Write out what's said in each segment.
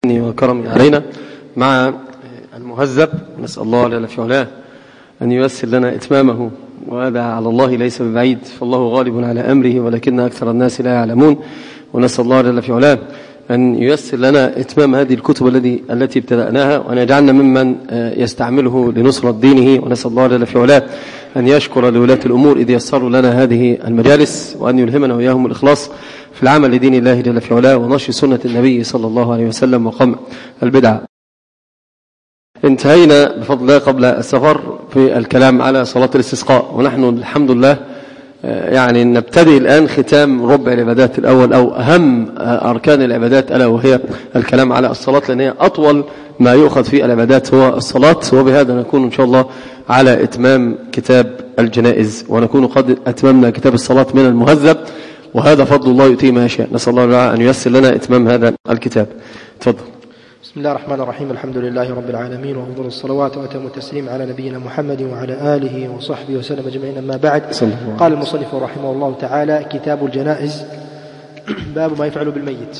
وكرمه علينا مع المهذب. نسأل الله جل في علاه أن ييسر لنا إتمامه، وهذا على الله ليس ببعيد، فالله غالب على أمره ولكن أكثر الناس لا يعلمون. ونسأل الله جل في علاه أن ييسر لنا إتمام هذه الكتب التي ابتدأناها، وأن يجعلنا ممن يستعمله لنصرة دينه. ونسأل الله جل في علاه أن يشكر لولاة الأمور إذ يسروا لنا هذه المجالس، وأن يلهمنا وإياهم الإخلاص في العمل لدين الله جل في علاه ونشر سنة النبي صلى الله عليه وسلم وقمع البدع. انتهينا بفضل الله قبل السفر في الكلام على صلاة الاستسقاء، ونحن الحمد لله يعني نبتدئ الآن ختام ربع العبادات الأول أو أهم أركان العبادات، ألا وهي الكلام على الصلاة، لأن هي أطول ما يؤخذ في العبادات هو الصلاة. وبهذا نكون إن شاء الله على إتمام كتاب الجنائز، ونكون قد أتممنا كتاب الصلاة من المهذب، وهذا فضل الله يؤتيه ما يشاء. نسأل الله أن ييسر لنا إتمام هذا الكتاب. تفضل. بسم الله الرحمن الرحيم. الحمد لله رب العالمين، وأفضل الصلوات وأتم التسليم على نبينا محمد وعلى آله وصحبه وسلم أجمعين. أما بعد، قال المصنف رحمه الله تعالى: كتاب الجنائز. باب ما يفعل بالميت.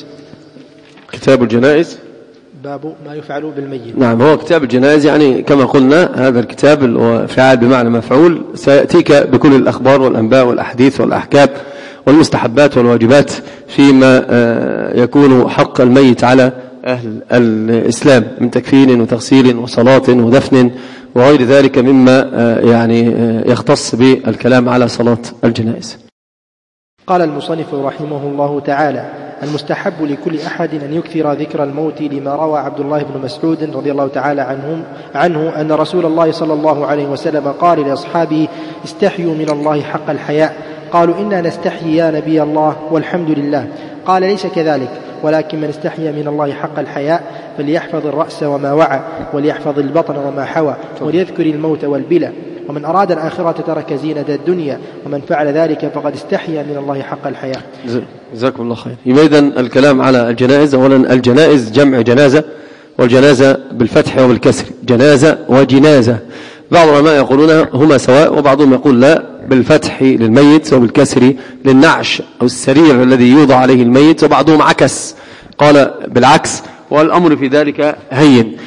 كتاب الجنائز باب ما يفعل بالميت. نعم، هو كتاب الجنائز يعني كما قلنا هذا الكتاب فعال بمعنى مفعول، سيأتيك بكل الأخبار والأنباء والأحاديث والأحكام والمستحبات والواجبات فيما يكون حق الميت على أهل الإسلام من تكفين وتغسيل وصلاة ودفن وغير ذلك مما يعني يختص بالكلام على صلاة الجنائز. قال المصنف رحمه الله تعالى: المستحب لكل أحد أن يكثر ذكر الموت، لما روى عبد الله بن مسعود رضي الله تعالى عنه أن رسول الله صلى الله عليه وسلم قال لأصحابه: استحيوا من الله حق الحياء. قالوا: إنا نستحيي يا نبي الله والحمد لله. قال: ليس كذلك، ولكن من استحيا من الله حق الحياء فليحفظ الرأس وما وعى، وليحفظ البطن وما حوى، وليذكر الموت والبلى. ومن أراد الآخرة ترك زينة الدنيا، ومن فعل ذلك فقد استحيا من الله حق الحياء. جزاكم الله خير. إذن الكلام على الجنائز. أولا الجنائز جمع جنازة، والجنازة بالفتح وبالكسر، جنازة وجنازة. بعض العلماء يقولون هما سواء، وبعضهم يقول لا، بالفتح للميت وبالكسر للنعش أو السرير الذي يوضع عليه الميت، وبعضهم عكس قال بالعكس، والأمر في ذلك هين.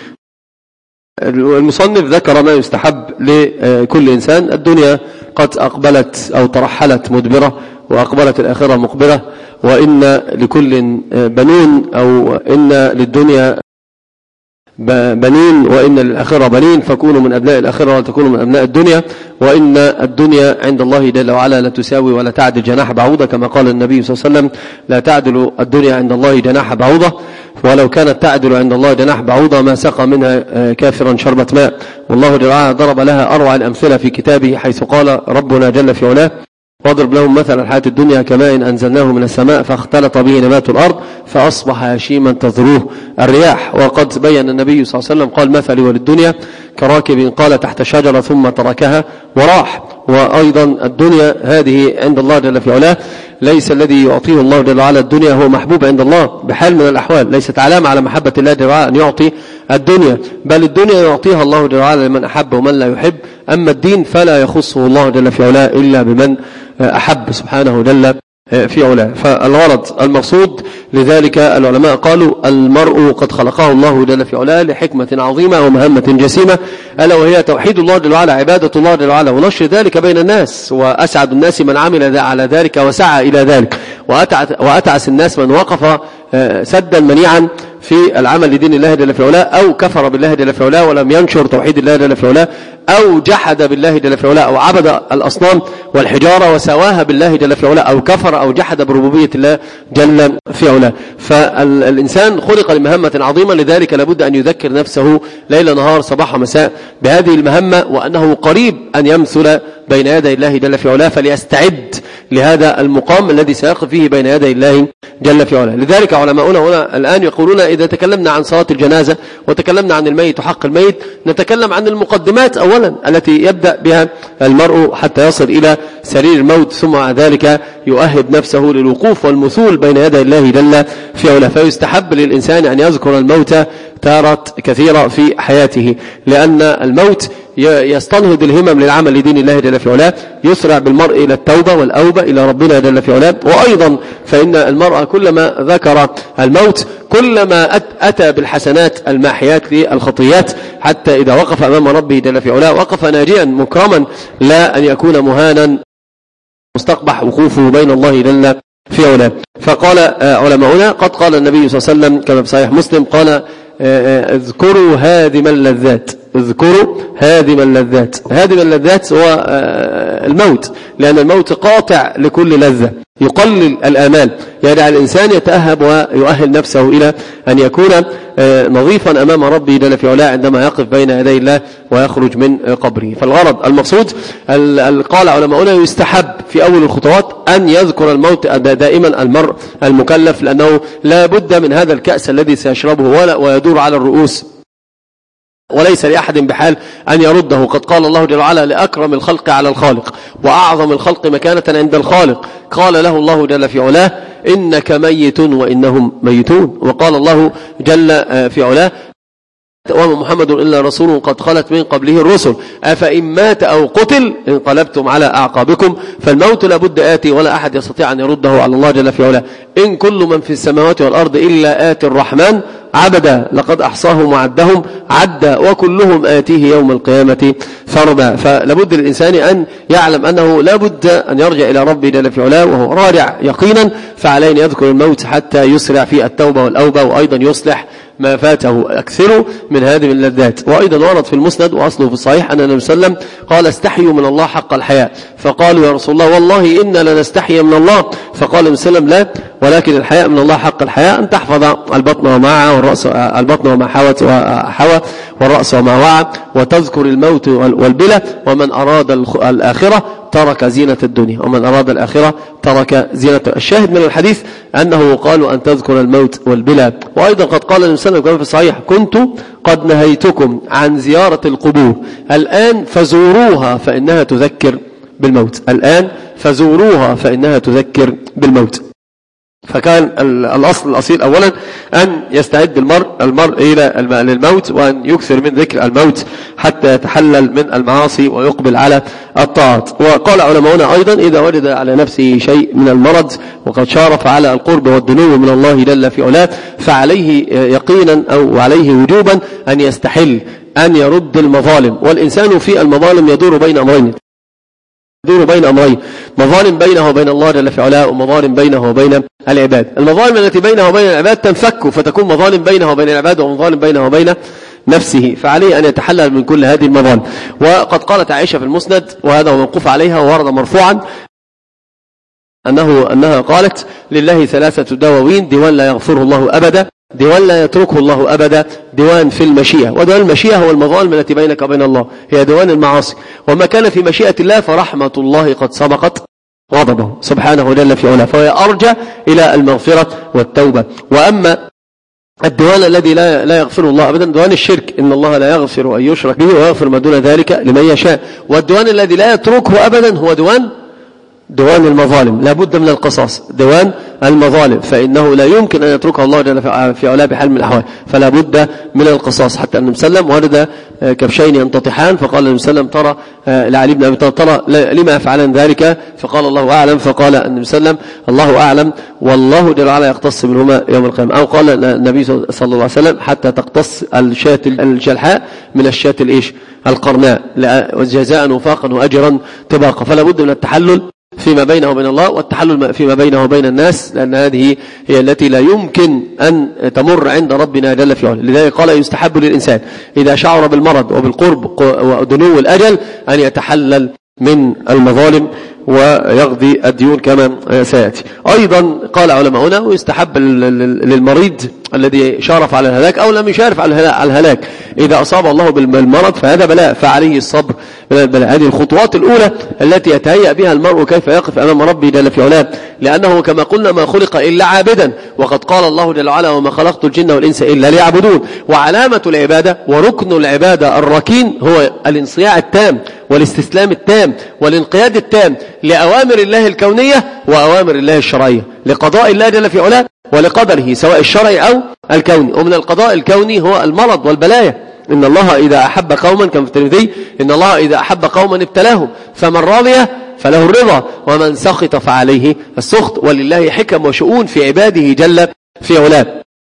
المصنف ذكر ما يستحب لكل إنسان. الدنيا قد أقبلت أو ترحلت مدبرة، وأقبلت الآخرة مقبلة، وإن لكل بنون، أو إن للدنيا بنين وإن للآخرة بنين، فكونوا من أبناء الآخرة ولا تكونوا من أبناء الدنيا. وإن الدنيا عند الله جل وعلا لا تساوي ولا تعدل جناح بعوضة، كما قال النبي صلى الله عليه وسلم: لا تعدل الدنيا عند الله جناح بعوضة، ولو كانت تعدل عند الله جناح بعوضة ما سقى منها كافرا شربة ماء. والله جل وعلا ضرب لها أروع الأمثلة في كتابه، حيث قال ربنا جل في علاه: واضرب لهم مثل الحياة الدنيا كماء أنزلناه من السماء فاختلط به نبات الأرض فأصبح هشيما تذروه الرياح. وقد بين النبي صلى الله عليه وسلم قال: مثلي وللدنيا كراكب قال تحت شجرة ثم تركها وراح. وأيضا الدنيا هذه عند الله جل في علاه ليس الذي يعطيه الله جل وعلا الدنيا هو محبوب عند الله بحال من الأحوال، ليست علامة على محبة الله جل وعلا أن يعطي الدنيا، بل الدنيا يعطيها الله جل وعلا لمن أحب ومن لا يحب. أما الدين فلا يخصه الله جل في علاه إلا بمن أحب سبحانه جل في علاه. فالغرض المقصود لذلك العلماء قالوا: المرء قد خلقه الله جل في علاه لحكمة عظيمة ومهمة جسيمة، ألا وهي توحيد الله جل وعلا، عبادة الله جل وعلا، ونشر ذلك بين الناس. وأسعد الناس من عمل على ذلك وسعى إلى ذلك، وأتعس الناس من وقف سدا منيعا في العمل لدين الله جل في علاه، أو كفر بالله جل في علاه ولم ينشر توحيد الله جل في علاه، أو جحد بالله جل في علاه، أو عبد الأصنام والحجارة وسواها بالله جل في علاه، أو كفر أو جحد بربوبية الله جل في علاه. فالإنسان خلق لمهمة عظيمة، لذلك لابد أن يذكر نفسه ليل نهار صباح مساء بهذه المهمة، وأنه قريب أن يمثل بين يدي الله جل في علاه، فليستعد لهذا المقام الذي سيقف فيه بين يدي الله جل في علاه. لذلك علماؤنا هنا الآن يقولون: إذا تكلمنا عن صلاة الجنازة وتكلمنا عن الميت وحق الميت، نتكلم عن المقدمات أولا التي يبدأ بها المرء حتى يصل إلى سرير الموت، ثم مع ذلك يؤهب نفسه للوقوف والمثول بين يدي الله جل في علاه. فيستحب للإنسان أن يذكر الموت تارة كثيرة في حياته، لأن الموت يستنهض الهمم للعمل لدين الله جل في علاه، يسرع بالمرء إلى التوبة والأوبة إلى ربنا جل في علاه. وأيضا فإن المرء كلما ذكر الموت كلما أتى بالحسنات الماحيات للخطيات، حتى إذا وقف أمام ربه جل في علاه وقف ناجيا مكرما، لا أن يكون مهانا مستقبح وقوفه بين الله جل في علاه. فقال علماؤنا قد قال النبي صلى الله عليه وسلم كما في صحيح مسلم قال اذكروا هادم اللذات، اذكروا هادم اللذات. هادم اللذات هو الموت، لأن الموت قاطع لكل لذة، يقلل الآمال، يدع الإنسان يتأهب ويؤهل نفسه إلى أن يكون نظيفا أمام ربه جل في علاه عندما يقف بين يدي الله ويخرج من قبره. فالغرض المقصود قال علماؤنا يستحب في أول الخطوات أن يذكر الموت دائما المرء المكلف، لأنه لا بد من هذا الكأس الذي سيشربه ويدور على الرؤوس، وليس لأحد بحال أن يرده. قد قال الله جل وعلا لأكرم الخلق على الخالق وأعظم الخلق مكانة عند الخالق، قال له الله جل في علاه إنك ميت وإنهم ميتون. وقال الله جل في علاه وما محمد إلا رسول قد خلت من قبله الرسل أفإن مات أو قتل انقلبتم على أعقابكم. فالموت لابد آتي ولا أحد يستطيع أن يرده على الله جل في علاه. إن كل من في السماوات والأرض إلا آتي الرحمن عبدا لقد أحصاهم وعدهم عدا وكلهم آتيه يوم القيامة فردا. فلابد للإنسان أن يعلم أنه لابد أن يرجع إلى ربه جل في علاه وهو راجع يقينا، فعليه أن يذكر الموت حتى يسرع في التوبة والأوبة، وأيضا يصلح ما فاته. أكثروا من هذه اللذات. وأيضا ورد في المسند وأصله في الصحيح أن النبي صلى الله عليه وسلم قال استحيوا من الله حق الحياء، فقالوا يا رسول الله والله إنا لنستحي من الله، فقال النبي صلى الله عليه وسلم لا، ولكن الحياء من الله حق الحياء أن تحفظ البطن وما والرأس، البطن وما حوى والرأس وما وعى، وتذكر الموت والبلى، ومن أراد الآخرة ترك زينة الدنيا، ومن أراد الآخرة ترك زينة. الشاهد من الحديث أنه قالوا أن تذكر الموت والبلى. وأيضا قد قال النبي صلى الله عليه وسلم في الصحيح كنت قد نهيتكم عن زيارة القبور الآن فزوروها فإنها تذكر بالموت، الآن فزوروها فإنها تذكر بالموت. فكان الأصل الأصيل أولا أن يستعد المرء إلى للموت، وأن يكثر من ذكر الموت حتى يتحلل من المعاصي ويقبل على الطاعات. وقال علماؤنا أيضا إذا وجد على نفسه شيء من المرض وقد شارف على القرب والدنو من الله جل في علاه، فعليه يقينا أو عليه وجوبا أن يستحل أن يرد المظالم. والإنسان في المظالم يدور بين أمرين، مظالم بينه وبين الله جل في علاه، ومظالم بينه وبين العباد. المظالم التي بينه وبين العباد تنفك فتكون مظالم بينه وبين العباد، ومظالم بينه وبين نفسه، فعليه أن يتحلل من كل هذه المظالم. وقد قالت عائشة في المسند وهذا موقوف عليها وورد مرفوعا أنها قالت لله ثلاثة دواوين، ديوان لا يغفره الله أبدا، ديوان لا يتركه الله أبدا، ديوان في المشيئة. وديوان المشيئة هو المظالم التي بينك وبين الله، هي ديوان المعاصي. وما كان في مشيئة الله فرحمة الله قد سبقت غضبه سبحانه جل في علاه، فهي أرجع إلى المغفرة والتوبة. وأما الديوان الذي لا يغفر الله أبدا ديوان الشرك، إن الله لا يغفر أن يشرك به ويغفر ما دون ذلك لمن يشاء. والديوان الذي لا يتركه أبدا هو ديوان المظالم، لا بد من القصاص، ديوان المظالم، فإنه لا يمكن أن يتركها الله جل في علاه بحال من الأحوال، فلا بد من القصاص. حتى النبي صلى الله عليه وسلم ورد كبشين ينتطحان، فقال النبي صلى الله عليه وسلم ترى لعلي بن أبي طالب ترى لما يفعلن ذلك؟ فقال الله أعلم، فقال النبي صلى الله عليه وسلم الله أعلم والله جل وعلا يقتص منهما يوم القيامة. أو قال النبي صلى الله عليه وسلم حتى تقتص الشاة الجلحاء من الشاة القرناء جزاء وفاقا وأجرا طباقا. فلا بد من التحلل فيما بينه وبين الله، والتحلل فيما بينه وبين الناس، لأن هذه هي التي لا يمكن أن تمر عند ربنا جل في علاه. لذلك قال يستحب للإنسان إذا شعر بالمرض وبالقرب ودنو الأجل أن يتحلل من المظالم ويقضي الديون كما سيأتي. أيضا قال علماؤنا ويستحب للمريض الذي شارف على الهلاك أو لم يشارف على الهلاك إذا أصاب الله بالمرض فهذا بلاء، فعليه الصبر من البلاء. هذه الخطوات الأولى التي يتهيأ بها المرء كيف يقف أمام ربه جل في علاه، لأنه كما قلنا ما خلق إلا عابدا، وقد قال الله جل وعلا وما خلقت الجن والإنس إلا ليعبدون. وعلامة العبادة وركن العبادة الركين هو الانصياع التام والاستسلام التام والانقياد التام لأوامر الله الكونية وأوامر الله الشرعية، لقضاء الله جل في علاه ولقدره سواء الشرعي أو الكوني. ومن القضاء الكوني هو المرض والبلايا. إن الله إذا أحب قوما كما في الترمذي إن الله إذا أحب قوما ابتلاهم فمن راضي فله الرضا ومن سخط فعليه السخط، ولله حكم وشؤون في عباده جل في علاه.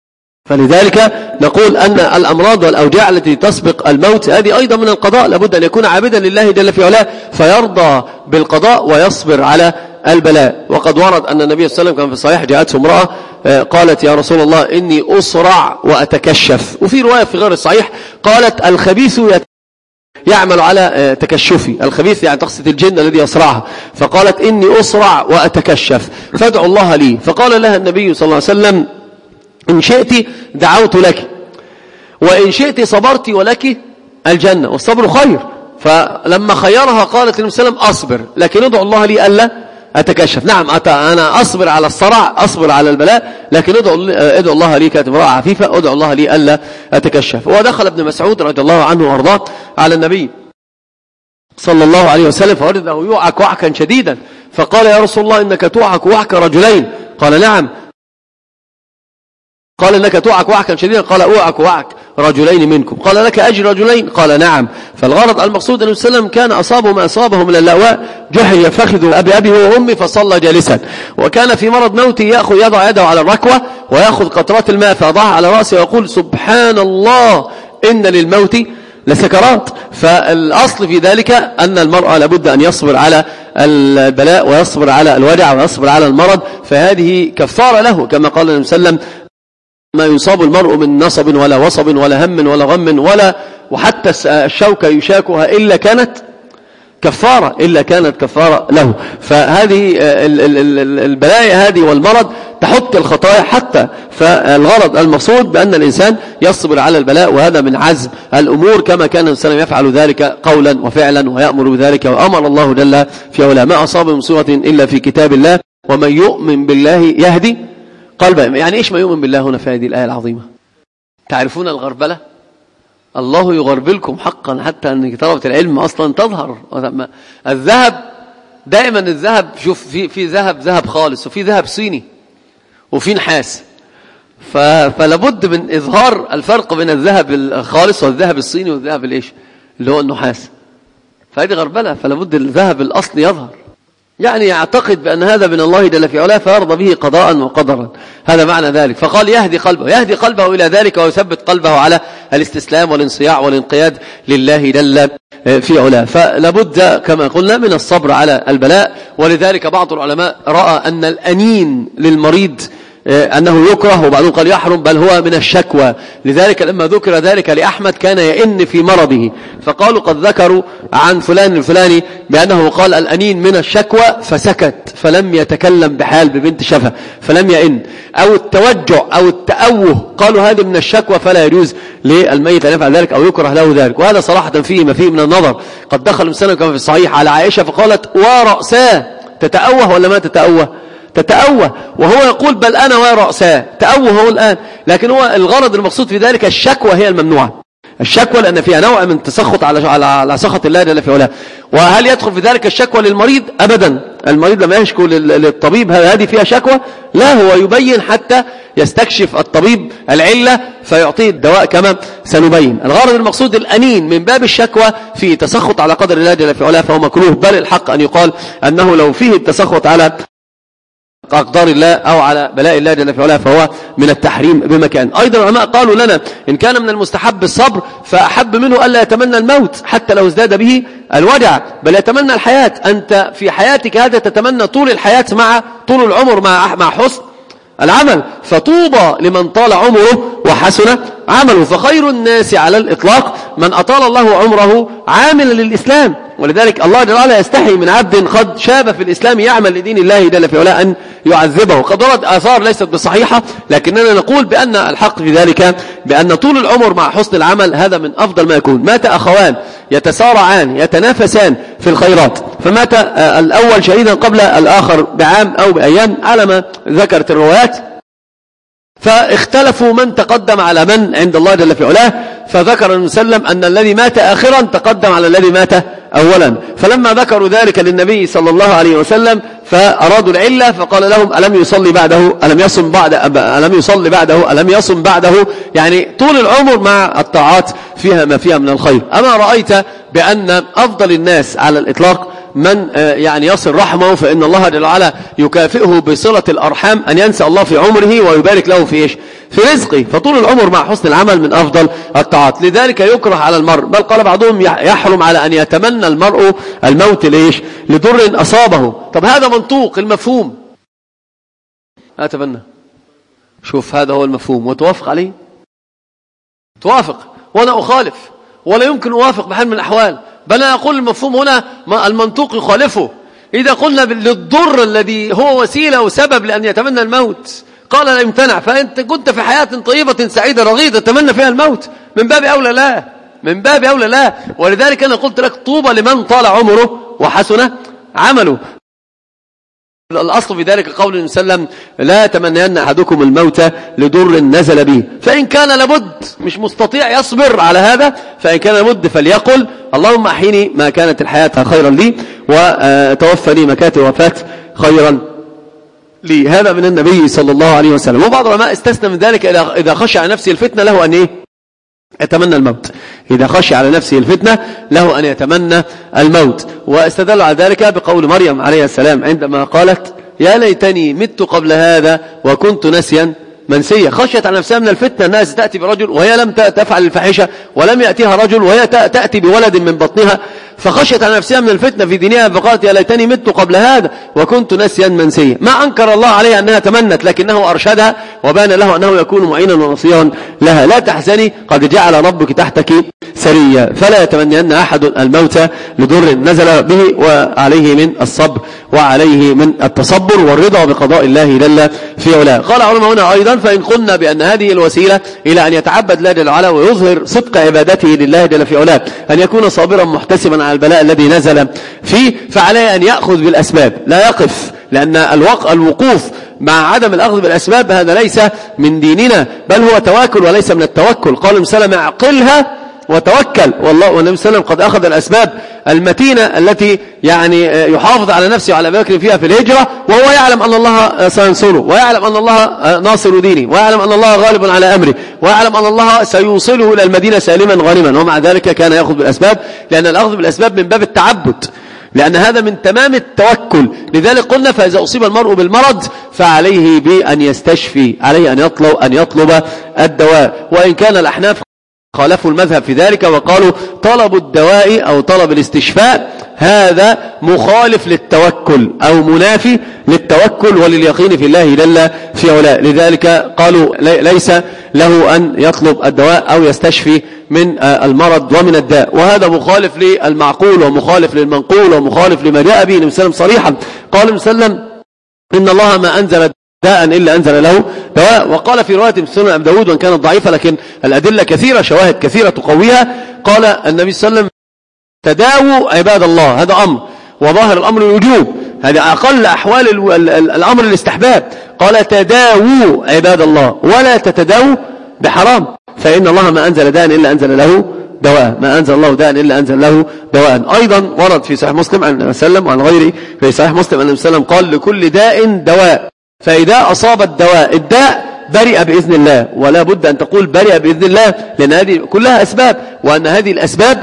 فلذلك نقول أن الأمراض والأوجاع التي تسبق الموت هذه أيضا من القضاء، لابد أن يكون عابدا لله جل في علاه فيرضى بالقضاء ويصبر على البلاء. وقد ورد أن النبي صلى الله عليه وسلم كان في الصحيح جاءته امرأة قالت يا رسول الله إني أسرع وأتكشف، وفي رواية في غير الصحيح قالت الخبيث يعمل على تكشفي، الخبيث يعني تقصد الجن الذي يصرعها، فقالت إني أسرع وأتكشف فادعوا الله لي. فقال لها النبي صلى الله عليه وسلم إن شئت دعوت لك وإن شئت صبرت ولك الجنة والصبر خير. فلما خيرها قالت النبي صلى الله عليه وسلم أصبر لكن ادعو الله لي ألا أتكشف. نعم أنا أصبر على الصرع، أصبر على البلاء، لكن ادعو الله لي، كانت امرأة عفيفة، ادعو الله لي ألا أتكشف. ودخل ابن مسعود رضي الله عنه وارضاه على النبي صلى الله عليه وسلم فوجده يوعك وعكا شديدا، فقال يا رسول الله إنك توعك وعك رجلين. قال نعم. قال إنك توعك وعكا شديدا. قال أوعك وعك رجلين منكم. قال لك أجر رجلين. قال نعم. فالغرض المقصود أن السلام كان أصابه ما أصابه من اللواء، جحي يفخذ أبي وأمي فصلى جالسا، وكان في مرض موته يضع يده على الركوة ويأخذ قطرات الماء فيضعها على رأسه ويقول سبحان الله إن للموت لسكرات. فالأصل في ذلك أن المرأة لابد أن يصبر على البلاء ويصبر على الوجع ويصبر على المرض، فهذه كفارة له كما قال النبي صلى الله عليه وسلم ما يصاب المرء من نصب ولا وصب ولا هم ولا غم وحتى الشوكة يشاكها إلا كانت كفارة له. فهذه البلايا هذه والمرض تحط الخطايا حتى. فالغرض المقصود بأن الإنسان يصبر على البلاء، وهذا من عزم الأمور كما كان الإنسان يفعل ذلك قولا وفعلا ويأمر بذلك، وأمر الله جل في علاه ما أصاب من مصيبة إلا في كتاب الله ومن يؤمن بالله يهدي قلبه. يعني إيش ما يؤمن بالله هنا في هذه الآية العظيمة؟ تعرفون الغربلة؟ الله يغربلكم حقا حتى أن طلبة العلم أصلا تظهر. الذهب دائما الذهب شوف في ذهب خالص وفي ذهب صيني وفي نحاس، فلابد من إظهار الفرق بين الذهب الخالص والذهب الصيني والذهب الإيش اللي هو النحاس. فهذه غربلة، فلابد الذهب الأصلي يظهر، يعني يعتقد بأن هذا من الله جل في علاه فيرضى به قضاء وقدرا، هذا معنى ذلك. فقال يهدي قلبه إلى ذلك ويثبت قلبه على الاستسلام والانصياع والانقياد لله جل في علاه. فلابد كما قلنا من الصبر على البلاء. ولذلك بعض العلماء رأى أن الأنين للمريض أنه يكره، وبعضهم قال يحرم، بل هو من الشكوى. لذلك لما ذكر ذلك لأحمد كان يئن في مرضه، فقالوا قد ذكروا عن فلان الفلاني بأنه قال الأنين من الشكوى فسكت فلم يتكلم بحال ببنت شفة فلم يئن، أو التوجع أو التأوه قالوا هذه من الشكوى فلا يجوز للميت أن يفعل ذلك أو يكره له ذلك. وهذا صراحة فيه ما فيه من النظر. قد دخل مسلم كما في الصحيح على عائشة فقالت ورأساه، تتأوه ولا ما تتأوه؟ تتأوه، وهو يقول بل أنا ورأساه، تأوه هو الآن. لكن هو الغرض المقصود في ذلك الشكوى هي الممنوعة، الشكوى لأن فيها نوع من تسخط على سخط الله جل في علاه. وهل يدخل في ذلك الشكوى للمريض؟ أبدا. المريض لما يشكو للطبيب هذه فيها شكوى؟ لا، هو يبين حتى يستكشف الطبيب العلة فيعطيه الدواء كما سنبين. الغرض المقصود الأنين من باب الشكوى في تسخط على قدر الله جل في علاه فهو مكروه، بل الحق أن يقال أنه لو فيه التسخط على أقدار الله أو على بلاء الله جل في علاه فهو من التحريم بمكان. أيضا العلماء قالوا لنا إن كان من المستحب الصبر فأحب منه ألا يتمنى الموت حتى لو ازداد به الوجع، بل يتمنى الحياة. أنت في حياتك هذا تتمنى طول الحياة مع طول العمر مع حسن العمل، فطوبى لمن طال عمره وحسن عمله. فخير الناس على الإطلاق من أطال الله عمره عاملا للإسلام. ولذلك الله جل وعلا يستحي من عبد قد شاب في الإسلام يعمل لدين الله جل في علاه أن يعذبه. قد ورد آثار ليست بصحيحة، لكننا نقول بأن الحق في ذلك بأن طول العمر مع حسن العمل هذا من أفضل ما يكون. مات أخوان يتسارعان يتنافسان في الخيرات، فمات الأول شهيدا قبل الآخر بعام أو بأيام على ما ذكرت الروايات، فاختلفوا من تقدم على من عند الله جل في علاه، فذكر المسلم أن الذي مات آخرا تقدم على الذي مات أولا. فلما ذكروا ذلك للنبي صلى الله عليه وسلم فأرادوا العلة، فقال لهم ألم يصلي بعده ألم يصم بعده، يعني طول العمر مع الطاعات فيها ما فيها من الخير. أما رأيت بأن أفضل الناس على الإطلاق من يعني يصل رحمه فإن الله جل وعلا يكافئه بصلة الأرحام أن ينسى الله في عمره ويبارك له في إيش؟ في رزقه. فطول العمر مع حسن العمل من أفضل الطاعات. لذلك يكره على المرء، بل قال بعضهم يحرم على أن يتمنى المرء الموت ليش؟ لضر أصابه. طب هذا منطوق المفهوم، أتمنى، شوف هذا هو المفهوم وتوافق عليه؟ توافق وأنا أخالف ولا يمكن أوافق بحال من الأحوال، بل أنا أقول المفهوم هنا المنطوق يخالفه. إذا قلنا للضر الذي هو وسيلة وسبب لأن يتمنى الموت قال لا يمتنع، فأنت كنت في حياة طيبة سعيدة رغيدة تتمنى فيها الموت، من باب أولى لا، من باب أولى لا. ولذلك أنا قلت لك طوبى لمن طال عمره وحسن عمله. الأصل في ذلك قول النبي صلى الله عليه وسلم لا تمنين أحدكم الموت لضر نزل به، فإن كان لابد مش مستطيع يصبر على هذا، فإن كان لابد فليقل اللهم أحيني ما كانت الحياة خيرا لي وتوفني ما كانت الوفاة خيرا لي. هذا من النبي صلى الله عليه وسلم. وبعض العلماء استثنى من ذلك إذا خشى على نفسه الفتنة له أن يتمنى الموت، إذا خشي على نفسه الفتنة له أن يتمنى الموت. واستدل على ذلك بقول مريم عليه السلام عندما قالت يا ليتني مت قبل هذا وكنت نسيا منسية. خشيت على نفسها من الفتنة أنها ستأتي برجل وهي لم تفعل الفاحشة ولم يأتيها رجل وهي تأتي بولد من بطنها، فخشيت على نفسها من الفتنة في دينها فقالت يا ليتني مت قبل هذا وكنت نسيا منسيا. ما أنكر الله عليها أنها تمنت، لكنه أرشدها وبان له أنه يكون معينا ونصيرا لها. لا تحزني قد جعل ربك تحتك سريا، فلا يتمنين أحد الموت لضر نزل به، وعليه من الصبر وعليه من التصبر والرضا بقضاء الله جل في علاه. قال علماء هنا أيضا فإن قلنا بأن هذه الوسيلة إلى أن يتعبد الله جل وعلا ويظهر صدق عبادته لله جل في علاه أن يكون صابرا محتسبا على البلاء الذي نزل فيه، فعليه أن يأخذ بالأسباب لا يقف، لأن الوقوف مع عدم الأخذ بالأسباب هذا ليس من ديننا، بل هو تواكل وليس من التوكل. قال النبي صلى الله عليه وسلم اعقلها وتوكل، والله والنبي صلى الله عليه وسلم قد أخذ الأسباب المتينة التي يعني يحافظ على نفسه وعلى بكر فيها في الهجرة وهو يعلم أن الله سينصره ويعلم أن الله ناصر دينه ويعلم أن الله غالب على أمره ويعلم أن الله سيوصله إلى المدينة سالما غانما، ومع ذلك كان يأخذ بالأسباب، لأن الأخذ بالأسباب من باب التعبد، لأن هذا من تمام التوكل. لذلك قلنا فإذا أصيب المرء بالمرض فعليه بأن يستشفي، عليه أن يطلب الدواء. وإن كان الأحناف خالفوا المذهب في ذلك وقالوا طلب الدواء أو طلب الاستشفاء هذا مخالف للتوكل أو منافي للتوكل ولليقين في الله جل في علاه. لذلك قالوا ليس له أن يطلب الدواء أو يستشفي من المرض ومن الداء، وهذا مخالف للمعقول ومخالف للمنقول ومخالف لما جاء به النبي صلى الله عليه وسلم صريحا. قال النبي صلى الله عليه وسلم إن الله ما أنزل داء إلا أنزل له دواء. وقال في رواية في سنن أبي داود وإن كانت ضعيفة لكن الأدلة كثيرة شواهد كثيرة تقويها، قال النبي صلى الله عليه وسلم تداووا عباد الله، هذا أمر وظاهر الأمر الوجوب، هذا أقل أحوال الأمر الاستحباب. قال تداووا عباد الله ولا تتداووا بحرام، فإن الله ما أنزل داء إلا أنزل له دواء، ما أنزل الله داء إلا أنزل له دواء. أيضا ورد في صحيح مسلم عن النبي صلى الله عليه وسلم وعن غيره في صحيح مسلم أن النبي صلى الله عليه وسلم قال لكل داء دواء، فإذا أصاب الداء برئ بإذن الله، ولا بد أن تقول برئ بإذن الله، لأن هذه كلها أسباب، وأن هذه الأسباب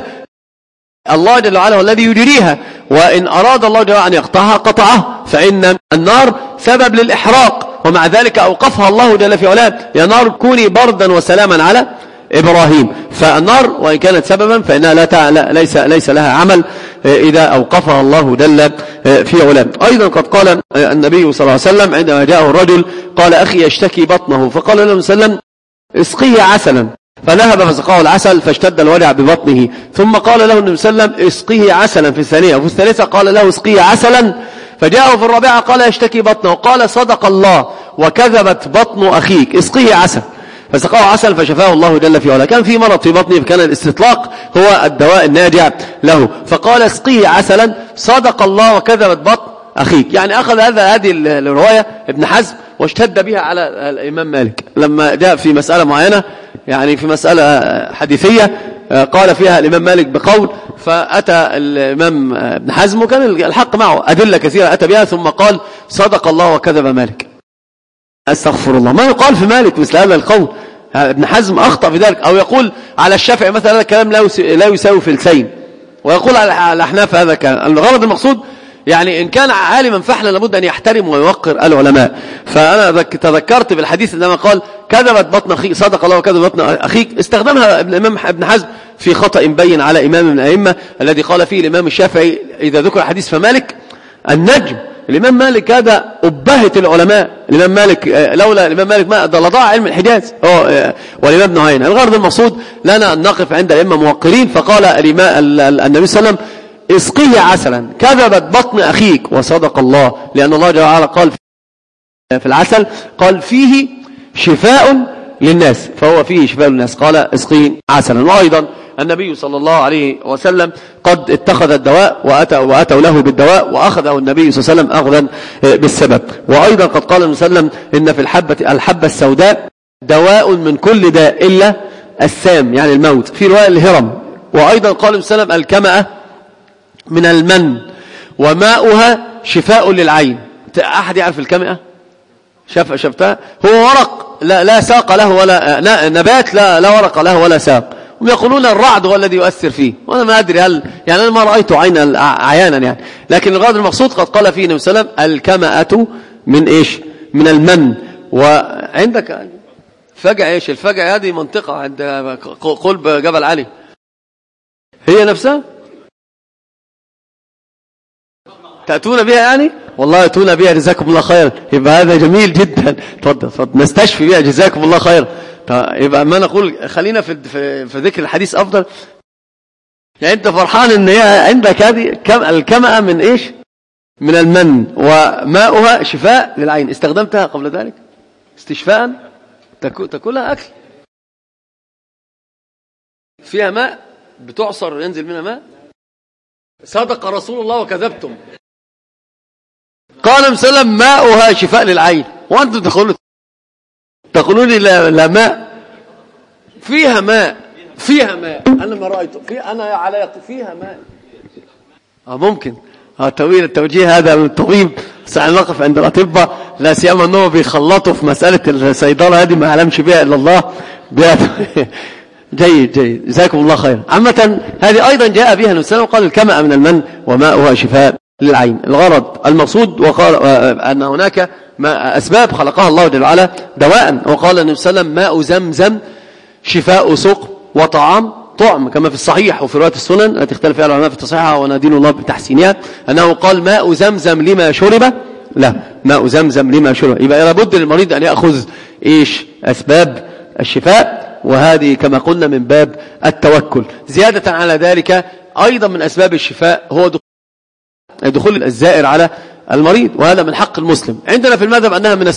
الله جل وعلا هو الذي يجريها، وإن أراد الله جل وعلا أن يقطعها قطعه، فإن النار سبب للإحراق ومع ذلك أوقفها الله جل في علاه، يا نار كوني بردا وسلاما على إبراهيم. فالنار وإن كانت سببا فإنها ليس لها عمل إذا أوقفها الله جل في علاه. أيضا قد قال النبي صلى الله عليه وسلم عندما جاءه الرجل قال أخي يشتكي بطنه، فقال له صلى الله عليه وسلم اسقيه عسلا، فذهب فسقاه العسل فاشتد الوجع ببطنه، ثم قال له النبي صلى الله عليه وسلم اسقيه عسلا في الثانية، وفي الثالثة قال له اسقيه عسلا، فجاءه في الرابعة قال يشتكي بطنه، قال صدق الله وكذبت بطن أخيك اسقيه عسل، فسقاه عسل فشفاه الله جل في علاه. كان في مرض في بطنه فكان الاستطلاق هو الدواء الناجع له، فقال اسقيه عسلا صدق الله وكذبت بطن أخيك. يعني أخذ هذه الرواية ابن حزم واشتد بها على الإمام مالك لما جاء في مسألة معينة، يعني في مسألة حديثية قال فيها الإمام مالك بقول، فأتى الإمام ابن حزم وكان الحق معه أدلة كثيرة أتى بها ثم قال صدق الله وكذب مالك. أستغفر الله، ما يقال في مالك مثل هذا القول، ابن حزم أخطأ في ذلك. أو يقول على الشافعي مثلا هذا الكلام لا يساوي فلسين، ويقول على الأحناف هذا كان الغرض المقصود يعني إن كان عالما فحلا لابد أن يحترم ويوقر العلماء. فأنا تذكرت بالحديث عندما قال كذبت بطن أخيك، صدق الله وكذبت بطن أخيك، استخدمها الإمام ابن حزم في خطأ بين على إمام من الأئمة الذي قال فيه الإمام الشافعي إذا ذكر حديث فمالك النجم. الإمام مالك هذا أبهة العلماء، الإمام مالك لولا الإمام مالك ما لضاع علم الحجاز والإمام ابن عيينة. الغرض المقصود لنا أن نقف عند الأئمة موقرين. فقال النبي صلى الله عليه وسلم اسقيه عسلا، كذبت بطن أخيك وصدق الله، لأن الله جل وعلا قال في العسل قال فيه شفاء للناس، فهو فيه شفاء للناس، قال اسقيه عسلا. وأيضا النبي صلى الله عليه وسلم قد اتخذ الدواء وأتوا له بالدواء وأخذه النبي صلى الله عليه وسلم أخذا بالسبب. وأيضا قد قال النبي صلى الله عليه وسلم إن في الحبة السوداء دواء من كل داء إلا السام يعني الموت، في رواية الهرم. وأيضا قال النبي صلى الله عليه وسلم الكمأة من المن وماؤها شفاء للعين. أحد يعرف الكمأة؟ شفتها؟ هو ورق لا ساق له ولا نبات لا ورق له ولا ساق، هم يقولون الرعد هو الذي يؤثر فيه، وأنا ما أدري هل يعني أنا ما رأيته عيانا يعني، لكن الغرض المقصود قد قال فيه النبي صلى الله عليه وسلم الكمأة من إيش؟ من المن. وعندك فجأة إيش؟ الفجأة هذه منطقة عند قلب جبل علي هي نفسها تأتون بها يعني؟ والله يأتون بها جزاكم الله خير، يبقى هذا جميل جدا. تفضل نستشفي بها جزاكم الله خير. يبقى ما نقول خلينا في ذكر الحديث أفضل. يعني أنت فرحان إن هي عندك هذه الكمأة من إيش؟ من المن وماؤها شفاء للعين، استخدمتها قبل ذلك استشفاء، تأكلها أكل فيها ماء بتعصر ينزل منها ماء. صدق رسول الله وكذبتم. قال النبي صلى الله عليه وسلم ماؤها شفاء للعين، وأنتم تقولون لا ماء فيها ماء أنا ما رأيته أنا على فيها ماء ممكن طويل التوجيه هذا من الطبيب. سنقف عند الأطباء لا سيما أنه بيخلطوا في مسألة الصيدلة هذه ما يعلمش بها إلا الله. جيد جزاكم الله خير. عامة هذه أيضا جاء بها النبي صلى الله عليه وسلم قال الكمأة من المن وماؤها شفاء للعين. الغرض المقصود وقال أن هناك أسباب خلقها الله جل وعلا دواء، وقال النبي صلى الله عليه وسلم ماء زمزم شفاء سقم وطعام طعم، كما في الصحيح وفي رواية السنن التي اختلف فيها العلماء في تصحيحها وندين الله بتحسينها أنه قال ماء زمزم لما شرب ماء زمزم لما شرب. يبقى لابد للمريض أن يأخذ إيش؟ أسباب الشفاء، وهذه كما قلنا من باب التوكل. زيادة على ذلك أيضا من أسباب الشفاء هو دخول الزائر على المريض، وهذا من حق المسلم. عندنا في المذهب أنها من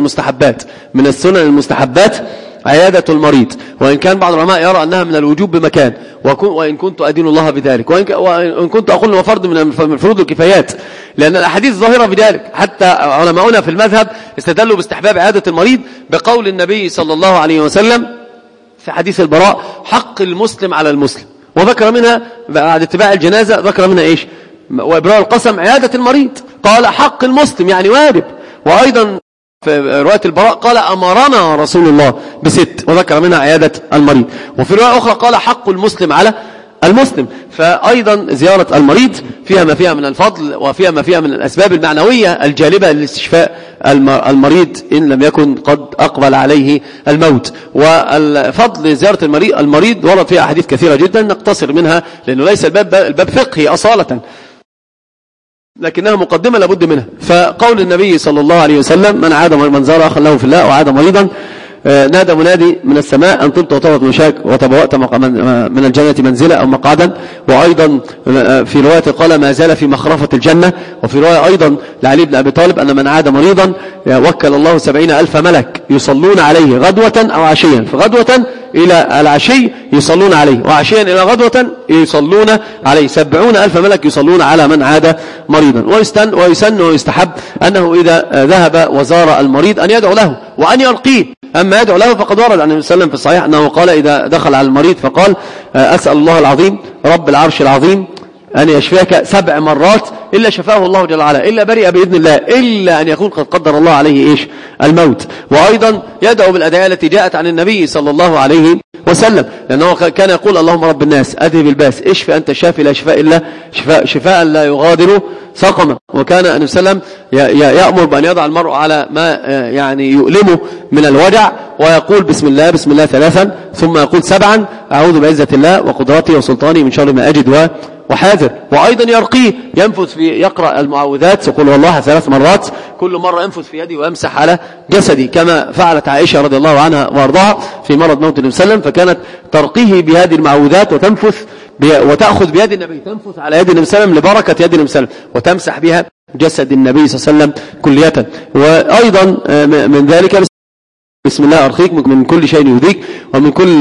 السنن المستحبات عيادة المريض، وإن كان بعض العلماء يرى أنها من الوجوب بمكان، وإن كنت أدين الله بذلك، وإن كنت أقول أنه فرض من فروض الكفايات، لأن الأحاديث ظاهرة بذلك. حتى علماؤنا في المذهب استدلوا باستحباب عيادة المريض بقول النبي صلى الله عليه وسلم في حديث البراء حق المسلم على المسلم، وذكر منها بعد اتباع الجنازة ذكر منها إيش؟ وإبراء القسم عيادة المريض، قال حق المسلم يعني واجب. وأيضا في رواية البراء قال أمرنا رسول الله ب6 وذكر منها عيادة المريض. وفي رواية أخرى قال حق المسلم على المسلم. فأيضا زيارة المريض فيها ما فيها من الفضل، وفيها ما فيها من الأسباب المعنوية الجالبة لاستشفاء المريض إن لم يكن قد أقبل عليه الموت. والفضل زيارة المريض ورد فيها أحاديث كثيرة جدا نقتصر منها لأنه ليس الباب فقهي أصالة، لكنها مقدمة لابد منها. فقول النبي صلى الله عليه وسلم من زار أخا له في الله وعاد مريضا نادى منادي من السماء أن طبت وطوت مشاك وتبوأت من الجنة منزلة أو مقعدا. وأيضا في رواية قال ما زال في مخرفة الجنة. وفي رواية أيضا لعلي بن أبي طالب أن من عاد مريضا وكل الله 70,000 ملك يصلون عليه غدوة أو عشيا، فغدوة إلى العشي يصلون عليه، وعشيا إلى غدوة يصلون عليه، 70,000 ملك يصلون على من عاد مريضا. ويسن ويستحب أنه إذا ذهب وزار المريض أن يدعو له وأن يرقيه. أما يدعو له فقد ورد عن النبي صلى الله عليه وسلم في الصحيح أنه قال إذا دخل على المريض فقال أسأل الله العظيم رب العرش العظيم أن يشفيك 7 مرات إلا شفاه الله جل وعلا، إلا برئ بإذن الله، إلا أن يكون قد قدر الله عليه إيش؟ الموت. وأيضا يدعو بالأدعية التي جاءت عن النبي صلى الله عليه وسلم، لأنه كان يقول اللهم رب الناس أذهب الباس اشف أنت الشافي لا شفاء إلا شفاء لا يغادر سقما. وكان النبي صلى الله عليه وسلم يأمر بأن يضع المرء على ما يعني يؤلمه من الوجع، ويقول بسم الله بسم الله 3، ثم يقول 7 أعوذ بعزة الله وقدرته وسلطانه من شر ما أجد وحاذر. وأيضا يرقيه، ينفث يقرأ المعوذات يقول والله 3 مرات، كل مرة ينفث في يدي ويمسح على جسدي، كما فعلت عائشة رضي الله عنها وارضاها في مرض موت النبي صلى الله عليه وسلم، فكانت ترقيه بهذه المعوذات وتنفث وتأخذ بيد النبي، تنفث على يد النبي صلى الله عليه وسلم لبركة يد النبي صلى الله عليه وسلم، وتمسح بها جسد النبي صلى الله عليه وسلم كلية. وأيضا من ذلك بسم الله أرخيك من كل شيء يؤذيك ومن كل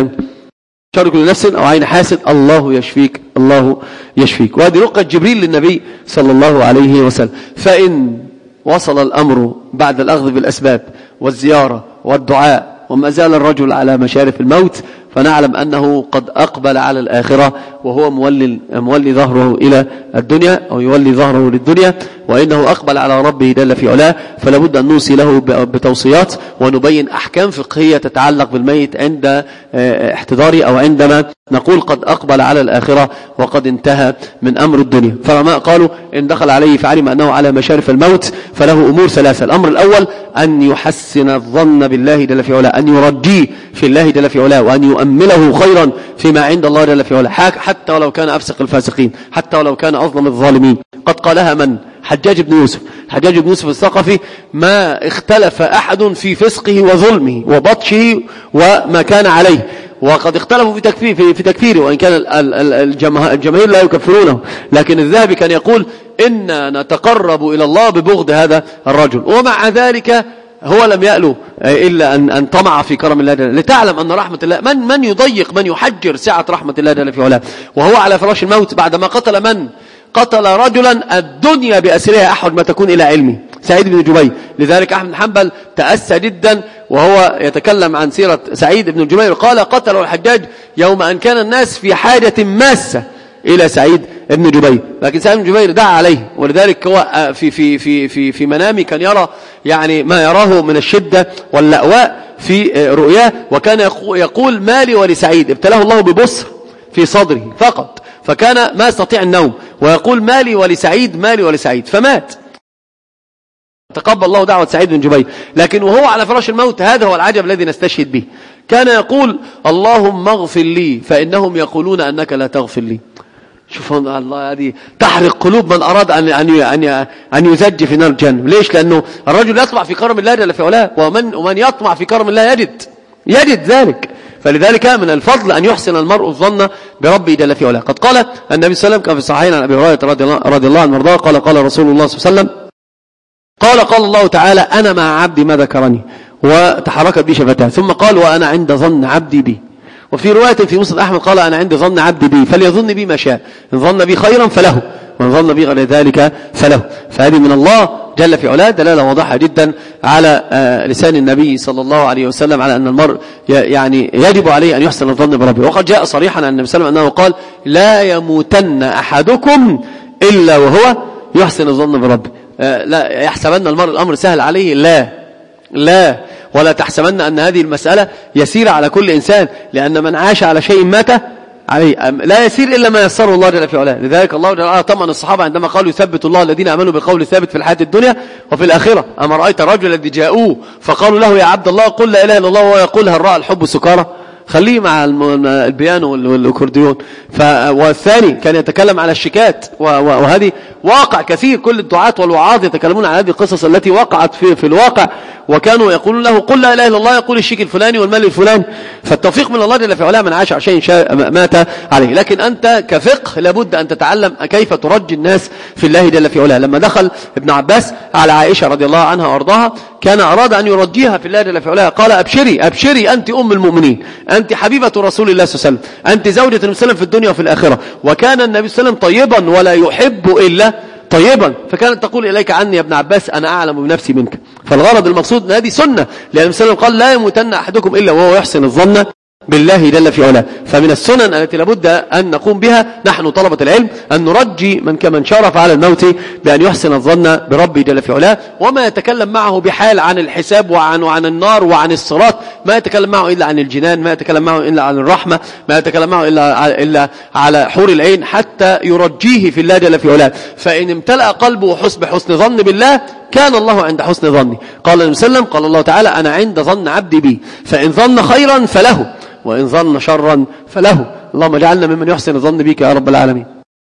شر كل نفس أو عين حاسد الله يشفيك الله يشفيك. وهذه رقة جبريل للنبي صلى الله عليه وسلم. فإن وصل الأمر بعد الأخذ بالأسباب والزيارة والدعاء وما زال الرجل على مشارف الموت، فنعلم أنه قد أقبل على الآخرة وهو مولي ظهره إلى الدنيا أو يولي ظهره للدنيا، وإنه أقبل على ربه جل في علاه. فلا بد أن نوصي له بتوصيات ونبين أحكام فقهية تتعلق بالميت عند احتضاره أو عندما نقول قد أقبل على الآخرة وقد انتهى من أمر الدنيا. فما قالوا إن دخل عليه فعلم أنه على مشارف الموت فله أمور 3. الأمر الأول أن يحسن الظن بالله جل في علاه، أن يرجيه في الله جل في علاه، وأن يؤمله خيرا فيما عند الله جل في علاه، حتى ولو كان أفسق الفاسقين، حتى ولو كان أظلم الظالمين. قد قالها من؟ حجاج بن يوسف. حجاج بن يوسف الثقفي ما اختلف أحد في فسقه وظلمه وبطشه وما كان عليه، وقد اختلفوا في تكفيره، وإن كان الجماهير لا يكفرونه، لكن الذهبي كان يقول إنا نتقرب إلى الله ببغض هذا الرجل. ومع ذلك هو لم يألو إلا أن طمع في كرم الله جل، لتعلم أن رحمة الله من يضيق من يحجر سعة رحمة الله جل في علاه، وهو على فراش الموت بعدما قتل رجلا الدنيا بأسرها أحد ما تكون إلى علمه، سعيد بن جبير. لذلك أحمد بن حنبل تأسى جدا وهو يتكلم عن سيرة سعيد بن جبير، قال قتله الحجاج يوم أن كان الناس في حاجة ماسة إلى سعيد بن جبير، لكن سعيد بن جبير دعا عليه. ولذلك هو في منامه كان يرى يعني ما يراه من الشدة واللأواء في رؤياه، وكان يقول مالي ولسعيد. ابتلاه الله ببصر في صدره فقط، فكان ما يستطيع النوم، ويقول مالي ولسعيد مالي ولسعيد، فمات. تقبل الله دعوة سعيد بن جبير. لكن وهو على فراش الموت، هذا هو العجب الذي نستشهد به، كان يقول اللهم اغفر لي فإنهم يقولون أنك لا تغفر لي. شوف الله، هذه تحرق قلوب من أراد أن يزج في نار الجنة. ليش؟ لأنه الرجل يطمع في كرم الله جل في علاه، ومن يطمع في كرم الله يجد ذلك. فلذلك من الفضل أن يحسن المرء الظن بربه جل في علاه. قد قال النبي صلى الله عليه وسلم كما في الصحيحين عن أبي هريرة رضي الله عنه وارضاه قال رسول الله صلى الله عليه وسلم قال الله تعالى أنا مع عبدي ما ذكرني وتحركت بي شفتاه، ثم قال وأنا عند ظن عبدي بي. وفي رواية في مسند أحمد قال أنا عند ظن عبدي بي فليظن بي ما شاء، إن ظن بي خيرا فله وإن ظن بي غير ذلك فله. فهذه من الله جل في علاه دلالة واضحة جدا على لسان النبي صلى الله عليه وسلم على أن المرء يعني يجب عليه أن يحسن الظن بربه. وقد جاء صريحا عن النبي صلى الله عليه وسلم أنه قال لا يموتن أحدكم إلا وهو يحسن الظن بربه. لا يحسبن المرء الأمر سهل عليه، لا ولا تحسبن أن هذه المسألة يسير على كل إنسان، لأن من عاش على شيء مات عليه، لا يسير إلا ما يسره الله جل في علاه. لذلك الله جل وعلا طمن الصحابة عندما قالوا يثبت الله الذين آمنوا بالقول الثابت في الحياة الدنيا وفي الآخرة. أما رأيت الرجل الذي جاءوه فقالوا له يا عبد الله قل لا إله إلا الله، وهو يقول هل رأى الحب سكارى؟ خليه مع البيانو والأكورديون. والثاني كان يتكلم على الشيكات، وهذه واقع كثير، كل الدعاة والوعاظ يتكلمون عن هذه القصص التي وقعت في الواقع، وكانوا يقولون له قل لا إله إلا الله يقول الشيك الفلاني والمال الفلاني. فالتوفيق من الله جل في علاه، من عاش على شيء مات عليه. لكن أنت كفقه لابد أن تتعلم كيف ترجي الناس في الله جل في علاه. لما دخل ابن عباس على عائشة رضي الله عنها وارضاها كان أراد أن يرجيها في الله جل في علاه، قال أبشري أنت أم المؤمنين، أنت حبيبة رسول الله صلى الله عليه وسلم، أنت زوجة النبي صلى الله عليه وسلم في الدنيا وفي الآخرة، وكان النبي صلى الله عليه وسلم طيبا ولا يحب إلا طيبا، فكانت تقول إليك عني يا ابن عباس أنا أعلم بنفسي منك. فالغرض المقصود هذه سنة، لأن النبي صلى الله عليه وسلم قال لا يموتن أحدكم إلا وهو يحسن الظن بالله جل في علاه. فمن السنن التي لابد أن نقوم بها نحن طلبة العلم أن نرجي من شرف على الموت بأن يحسن الظن بربي جل في علاه، وما يتكلم معه بحال عن الحساب وعن النار وعن الصراط، ما يتكلم معه إلا عن الجنان، ما يتكلم معه إلا عن الرحمة، ما يتكلم معه إلا على حور العين، حتى يرجيه في الله جل في علاه. فإن امتلأ قلبه بحسن ظن بالله كان الله عند حسن ظني. قال النبي صلى الله عليه وسلم قال الله تعالى أنا عند ظن عبدي بي، فإن ظن خيرا فله وإن ظن شرا فله. اللهم اجعلنا ممن يحسن الظن بك يا رب العالمين.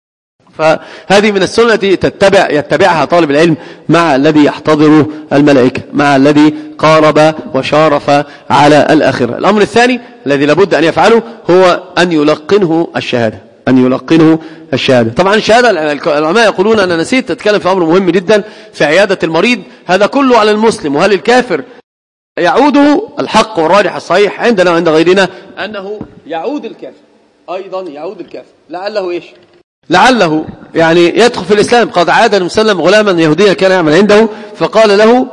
فهذه من السنة التي يتبعها طالب العلم مع الذي يحتضر الملائكة، مع الذي قارب وشارف على الآخرة. الأمر الثاني الذي لابد أن يفعله هو أن يلقنه الشهادة، أن يلقنه الشهادة. طبعا الشهادة العلماء يقولون أنا نسيت أتكلم في أمر مهم جدا في عيادة المريض، هذا كله على المسلم. وهل الكافر يعوده؟ الحق والراجح الصحيح عندنا وعند غيرنا أنه يعود الكافر، أيضا يعود الكافر. لعله إيش؟ لعله يعني يدخل في الإسلام. قد عاد النبي صلى الله عليه وسلم غلاما يهوديا كان يعمل عنده فقال له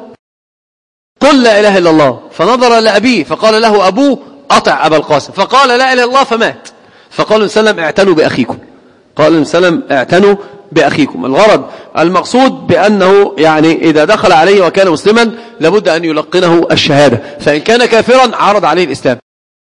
قل لا إله إلا الله، فنظر لأبيه فقال له أبوه أطع أبا القاسم، فقال لا إله إلا الله فمات. فقال النبي صلى الله عليه وسلم اعتنوا بأخيكم، قال النبي صلى الله عليه وسلم اعتنوا بأخيكم. الغرض المقصود بأنه يعني إذا دخل عليه وكان مسلما لابد أن يلقنه الشهادة، فإن كان كافرا عرض عليه الإسلام.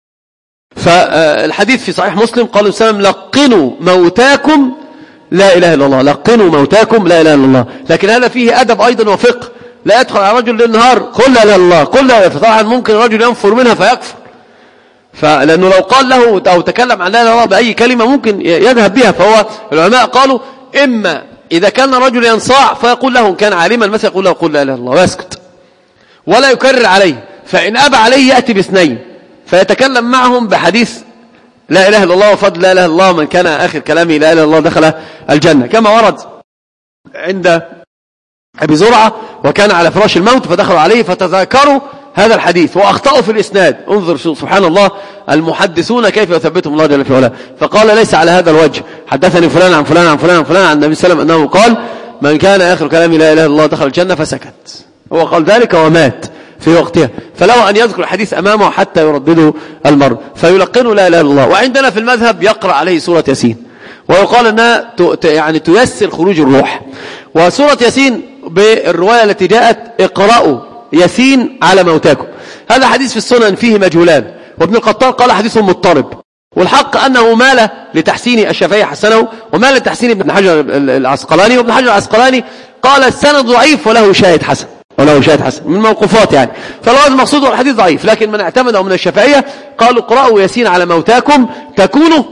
فالحديث في صحيح مسلم قال النبي صلى الله عليه وسلم لقنوا موتاكم لا إله إلا الله، لقنوا موتاكم لا إله إلا الله. لكن هذا فيه أدب أيضا وفقه، لا يدخل على رجل للنهار قل لا إله إلا الله قل لا، فطبعا ممكن الرجل ينفر منها فيكفر، فلأنه لو قال له أو تكلم عن لا إله إلا الله بأي كلمة ممكن يذهب بها. فهو العلماء قالوا إما إذا كان رجل ينصاع فيقول له، كان عالما مثلا يقول له قل لا إله إلا الله ويسكت ولا يكرر عليه، فإن أبى عليه يأتي باثنين فيتكلم معهم بحديث لا إله إلا الله وفضل لا إله إلا الله، من كان آخر كلامه لا إله إلا الله دخل الجنة، كما ورد عند أبي زرعة وكان على فراش الموت فدخلوا عليه فتذاكروا هذا الحديث وأخطأوا في الإسناد. انظر سبحان الله المحدثون كيف يثبتهم الله جل في علاه. فقال ليس على هذا الوجه، حدثني فلان عن فلان عن فلان عن فلان عن النبي صلى الله عليه وسلم أنه قال من كان آخر كلامه لا إله إلا الله دخل الجنة، فسكت. هو قال ذلك ومات في وقتها، فله أن يذكر الحديث أمامه حتى يردده المرء فيلقنه لا إله إلا الله. وعندنا في المذهب يقرأ عليه سورة ياسين، ويقال أنها يعني تيسر خروج الروح. وسورة ياسين بالرواية التي جاءت اقرأوا ياسين على موتاكم، هذا حديث في السنن فيه مجهولان، وابن القطان قال حديث مضطرب، والحق أنه مال لتحسين الشافعي حسنه ومال لتحسين ابن حجر العسقلاني، وابن حجر العسقلاني قال السند ضعيف وله شاهد حسن، وله شاهد حسن من موقوفات يعني. فالغرض المقصود هو الحديث ضعيف، لكن من اعتمده من الشافعية قالوا اقرأوا ياسين على موتاكم تكونوا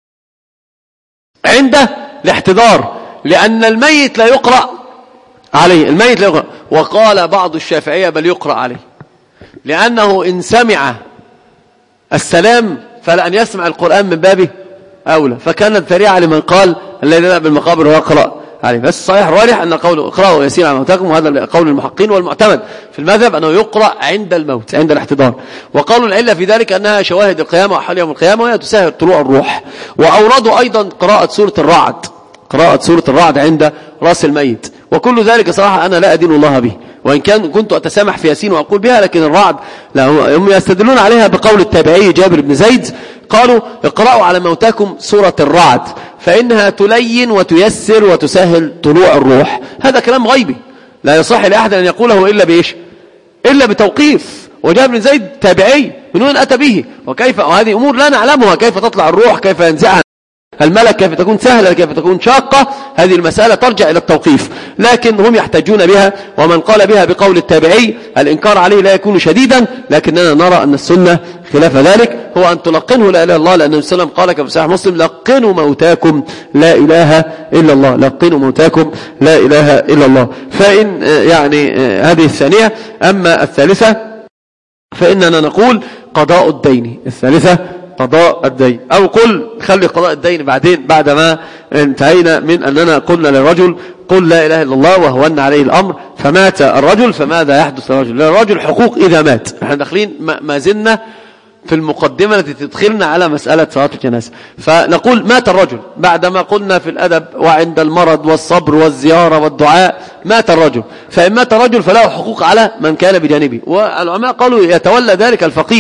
عند الاحتضار، لأن الميت لا يقرأ عليه، الميت لا يقرأ. وقال بعض الشافعية بل يقرأ عليه، لأنه إن سمع السلام فلأن يسمع القرآن من بابه أولى، فكانت ذريعة لمن قال الذي لا بالمقابر ويقرأ عليه. بس صحيح الراجح أن قوله اقرأوا ياسين على موتاكم، وهذا قول المحققين والمعتمد في المذهب أنه يقرأ عند الموت عند الاحتضار. وقالوا العلة في ذلك أنها شواهد القيامة وحال يوم القيامة وهي تسهل طلوع الروح. وأوردوا أيضا قراءة سورة الرعد، قراءة سورة الرعد عند رأس الميت. وكل ذلك صراحة أنا لا أدين الله به، وإن كنت أتسامح في ياسين وأقول بها، لكن الرعد لا، هم يستدلون عليها بقول التابعي جابر بن زيد قالوا اقرأوا على موتاكم سورة الرعد فإنها تلين وتيسر وتسهل طلوع الروح. هذا كلام غيبي لا يصح لأحد أن يقوله إلا بإيش؟ إلا بتوقيف. وجابر بن زيد تابعي، من وين أتى به؟ وكيف؟ وهذه أمور لا نعلمها، كيف تطلع الروح، كيف ينزعها الملك، كيف تكون سهلة، كيف تكون شاقة، هذه المسألة ترجع إلى التوقيف، لكن هم يحتاجون بها. ومن قال بها بقول التابعي الإنكار عليه لا يكون شديدا، لكننا نرى أن السنة خلاف ذلك، هو أن تلقنه لا إله إلا الله، لأن النبي صلى الله عليه وسلم قال كما في صحيح مسلم لقنوا موتاكم لا إله إلا الله، لقنوا موتاكم لا إله إلا الله. فإن يعني هذه الثانية. أما الثالثة فإننا نقول قضاء الدين، الثالثة قضاء الدين، أو قل خلي قضاء الدين بعدين بعد ما انتهينا من أننا قلنا للرجل قل لا إله إلا الله وهون عليه الأمر فمات الرجل، فماذا يحدث للرجل؟ للرجل حقوق إذا مات. احنا داخلين ما زلنا في المقدمة التي تدخلنا على مسألة صلاة الجنازة. فنقول مات الرجل بعدما قلنا في الأدب وعند المرض والصبر والزيارة والدعاء مات الرجل، فإن مات الرجل فله حقوق على من كان بجانبه. والعلماء قالوا يتولى ذلك الفقيه،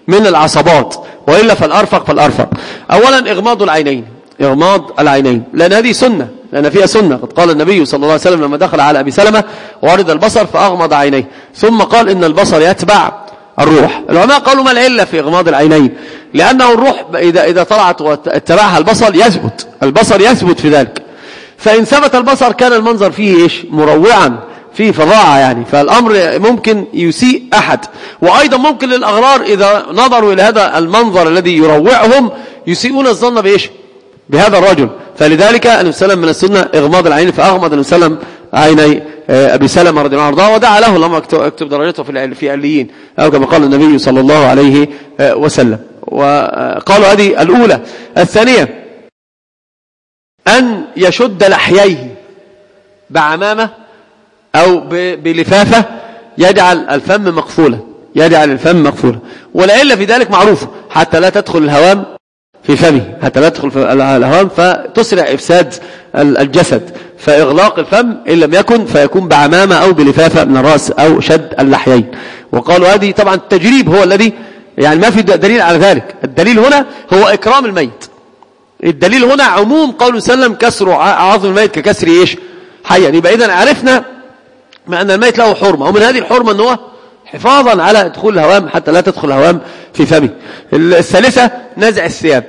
من العصبات، وإلا فالأرفق فالأرفق. أولا إغماض العينين، إغماض العينين، لأن هذه سنة، لأن فيها سنة. قد قال النبي صلى الله عليه وسلم لما دخل على أبي سلمة وعرض البصر فأغمض عينيه، ثم قال إن البصر يتبع الروح. العلماء قالوا ما العلة في إغماض العينين؟ لأنه الروح إذا طلعت واتبعها البصر يثبت، البصر يثبت في ذلك، فإن ثبت البصر كان المنظر فيه مروعا، فيه فظاعة يعني، فالأمر ممكن يسيء أحد. وأيضا ممكن للأغرار إذا نظروا إلى هذا المنظر الذي يروعهم يسيئون الظن بهذا الرجل. فلذلك النبي صلى الله عليه وسلم من السنة إغماض العين، فأغمض النبي صلى الله عليه وسلم عيني أبي سلمة رضي الله عنه ودعا له لما اكتب درجته في عليين، أو كما قال النبي صلى الله عليه وسلم. وقالوا هذه الأولى. الثانية أن يشد لحييه بعمامة أو بلفافة يجعل الفم مقفولة، يجعل الفم مقفولة. والعلة في ذلك معروفة، حتى لا تدخل الهوام في فمه، حتى لا تدخل في الهوام فتسرع إفساد الجسد. فإغلاق الفم إن لم يكن فيكون بعمامة أو بلفافة من الرأس أو شد اللحيين. وقالوا هذه طبعا التجريب هو الذي يعني ما في دليل على ذلك. الدليل هنا هو إكرام الميت، الدليل هنا عموم قوله صلى الله عليه وسلم كسر عظم الميت ككسر حيا. يبقى إذن عرفنا ما أن الميت له حرمة، ومن هذه الحرمة أنه حفاظا على دخول الهوام حتى لا تدخل الهوام في فمه. الثالثة نزع الثياب،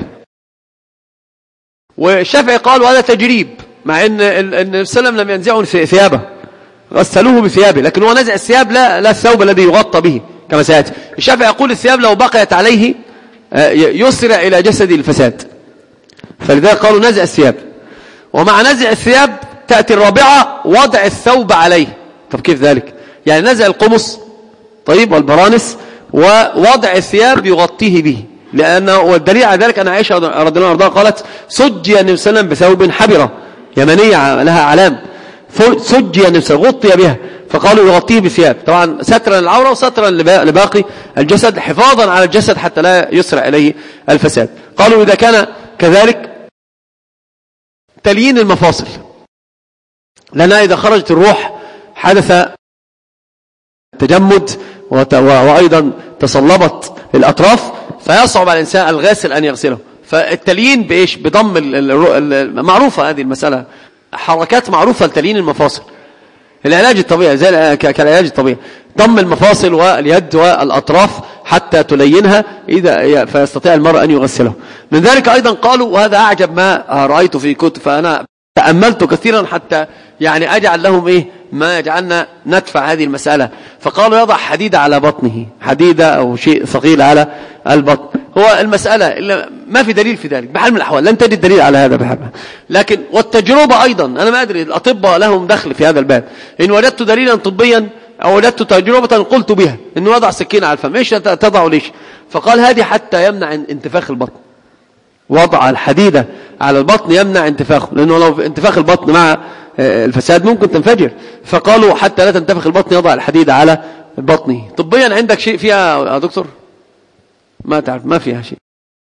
والشافعي قالوا هذا تجريب، مع أن النبي صلى الله عليه وسلم لم ينزعوا ثيابه، غسلوه بثيابه، لكن هو نزع الثياب لا الثوب الذي يغطى به كما سيأتي. الشافعي يقول الثياب لو بقيت عليه يسرع إلى جسده الفساد، فلذلك قالوا نزع الثياب. ومع نزع الثياب تأتي الرابعة وضع الثوب عليه. طب كيف ذلك؟ يعني نزع القمص طيب والبرانس ووضع الثياب يغطيه به، لأنه والدليل على ذلك أن عائشة رضي الله عنها قالت سجي النبي صلى الله عليه وسلم بثوب حبرة يمنية لها علام، سجي النبي صلى الله عليه وسلم غطي بها، فقالوا يغطيه بثياب، طبعا سترا للعورة وسترا لباقي الجسد، حفاظا على الجسد حتى لا يسرع إليه الفساد. قالوا إذا كان كذلك تليين المفاصل، لأنها إذا خرجت الروح حدث تجمد وأيضا تصلبت الأطراف، فيصعب على الإنسان الغاسل أن يغسله. فالتليين بإيش؟ بضم معروفة هذه المسألة، حركات معروفة لتليين المفاصل، العلاج الطبيعي زي كالعلاج الطبيعي، ضم المفاصل واليد والأطراف حتى تلينها إذا فيستطيع المرء أن يغسله. من ذلك أيضا قالوا، وهذا أعجب ما رأيت في كتب، فأنا تأملت كثيرا حتى يعني أجعل لهم ما يجعلنا ندفع هذه المسألة. فقالوا يضع حديدة على بطنه، حديدة أو شيء ثقيل على البطن. هو المسألة إلا ما في دليل في ذلك بحال من الأحوال، لن تجد دليل على هذا بحال. لكن والتجربة أيضا، أنا ما أدري الأطباء لهم دخل في هذا الباب، إن وجدت دليلا طبيا أو وجدت تجربة قلت بها، إنه وضع سكين على الفم، إيش تضع ليش؟ فقال هذه حتى يمنع انتفاخ البطن، وضع الحديدة على البطن يمنع انتفاخه، لأنه لو انتفاخ البطن مع الفساد ممكن تنفجر، فقالوا حتى لا تنتفخ البطن يضع الحديدة على بطنه. طبيا عندك شيء فيها يا دكتور؟ ما تعرف، ما فيها شيء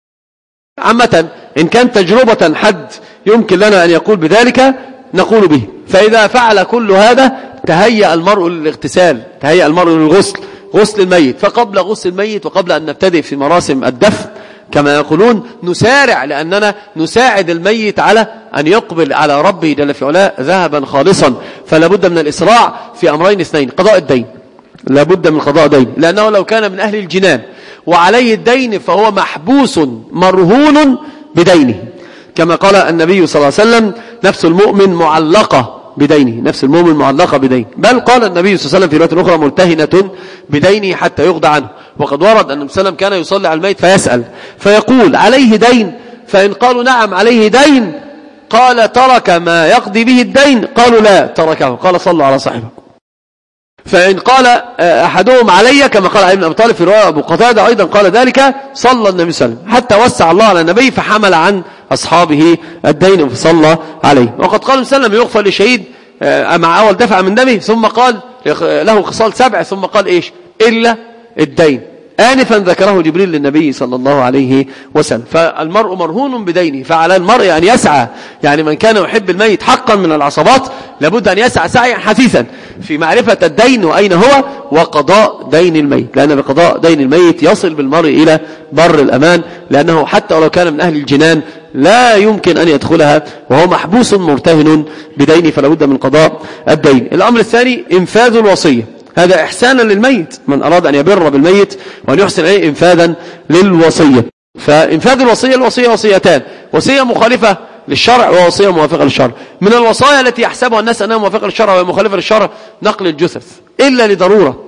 عامة. إن كان تجربة حد يمكن لنا أن يقول بذلك نقول به. فإذا فعل كل هذا تهيأ المرء للاغتسال، تهيأ المرء للغسل، غسل الميت. فقبل غسل الميت وقبل أن نبتدئ في مراسم الدفن كما يقولون نسارع، لأننا نساعد الميت على أن يقبل على ربه جل في علاه ذهبا خالصا. فلا بد من الإسراع في أمرين اثنين: قضاء الدين، لا بد من قضاء دين، لأنه لو كان من أهل الجنان وعليه الدين فهو محبوس مرهون بدينه، كما قال النبي صلى الله عليه وسلم نفس المؤمن معلقة بدينه، نفس المؤمن معلقة بدينه. بل قال النبي صلى الله عليه وسلم في رواية أخرى مرتهنة بدينه حتى يقضى عنه. وقد ورد أن النبي صلى الله عليه وسلم كان يصلي على الميت فيسأل فيقول عليه دين؟ فإن قالوا نعم عليه دين قال ترك ما يقضي به الدين؟ قالوا لا تركه، قال صلوا على صاحبه. فإن قال أحدهم علي كما قال علي بن أبي طالب في رواية أبو قتادة أيضا قال ذلك، صلى النبي صلى الله عليه وسلم حتى وسع الله على النبي فحمل عن أصحابه الدين فصلى عليه. وقد قال النبي صلى الله عليه وسلم يغفر للشهيد مع أول دفع من دمه، ثم قال له خصال 7، ثم قال إيش؟ إلا الدين. آنفا ذكره جبريل للنبي صلى الله عليه وسلم. فالمرء مرهون بدينه، فعلى المرء أن يسعى، يعني من كان يحب الميت حقا من العصبات لابد أن يسعى سعيا حثيثا في معرفة الدين وأين هو وقضاء دين الميت، لأن بقضاء دين الميت يصل بالمرء إلى بر الأمان، لأنه حتى ولو كان من أهل الجنان لا يمكن أن يدخلها وهو محبوس مرتهن بدين، فلا بد من قضاء الدين. الأمر الثاني إنفاذ الوصية، هذا إحسانا للميت، من أراد أن يبر بالميت وأن يحسن عليه إنفاذا للوصية. فإنفاذ الوصية وصيتان: وصية مخالفة للشرع ووصية موافقة للشرع. من الوصايا التي يحسبها الناس أنها موافقة للشرع ومخالفة للشرع نقل الجثث، إلا لضرورة،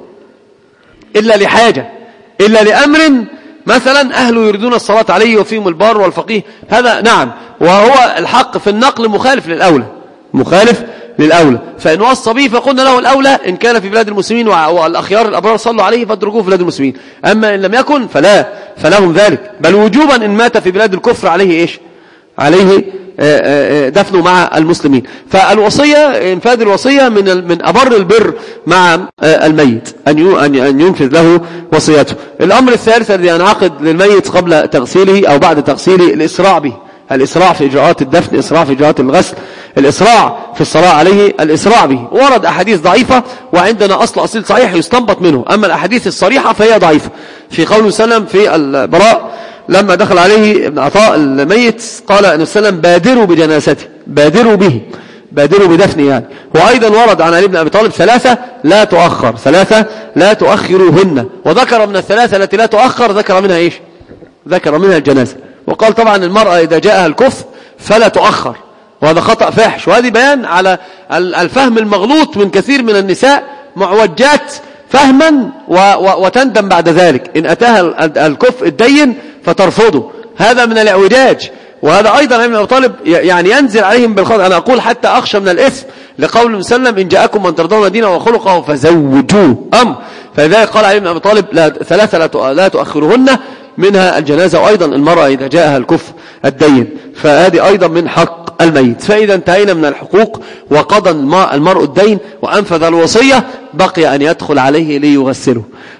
إلا لحاجة، إلا لأمر، مثلا أهله يريدون الصلاة عليه وفيهم البار والفقيه، هذا نعم، وهو الحق في النقل مخالف للأولى، مخالف للأولى، فإن وصى به فقلنا له الأولى إن كان في بلاد المسلمين والأخيار الأبرار صلوا عليه فاتركوه في بلاد المسلمين، أما إن لم يكن فلهم ذلك، بل وجوبا إن مات في بلاد الكفر عليه إيش؟ عليه دفنه مع المسلمين. فالوصية، إنفاذ الوصية من أبر البر مع الميت، أن ينفذ له وصيته. الأمر الثالث الذي ينعقد للميت قبل تغسيله أو بعد تغسيله الإسراع به، الإسراع في إجراءات الدفن، الإسراع في إجراءات الغسل، الإسراع في الصلاة عليه، الإسراع به. ورد أحاديث ضعيفة وعندنا أصيل صحيح يستنبط منه، أما الأحاديث الصريحة فهي ضعيفة. في قول وسلم في البراء لما دخل عليه ابن عطاء الميت قال النبي صلى الله عليه وسلم: بادروا بجنازته، بادروا به، بادروا بدفنه يعني. وأيضا ورد عن علي بن أبي طالب: ثلاثة لا تؤخر، ثلاثة لا تؤخروهن، وذكر من الثلاثة التي لا تؤخر ذكر منها إيش؟ ذكر منها الجنازة. وقال طبعا المرأة إذا جاءها الكفر فلا تؤخر، وهذا خطأ فاحش، وهذه بيان على الفهم المغلوط من كثير من النساء، معوجات فهما وتندم بعد ذلك إن أتاها الكفء الدين فترفضه، هذا من الاعوجاج. وهذا أيضا ابن أبي طالب يعني ينزل عليهم بالخطأ. أنا أقول حتى أخشى من الإثم لقول النبي صلى الله عليه وسلم: إن جاءكم من ترضون دينه وخلقه فزوجوه أمر. فلذلك قال علي بن أبي طالب: ثلاثة لا تؤخرهن، منها الجنازة، وأيضا المرأة إذا جاءها الكفء الدين، فهذه أيضا من حق الميت. فإذا انتهينا من الحقوق وقضى المرء الدين وأنفذ الوصية، بقي أن يدخل عليه ليغسله.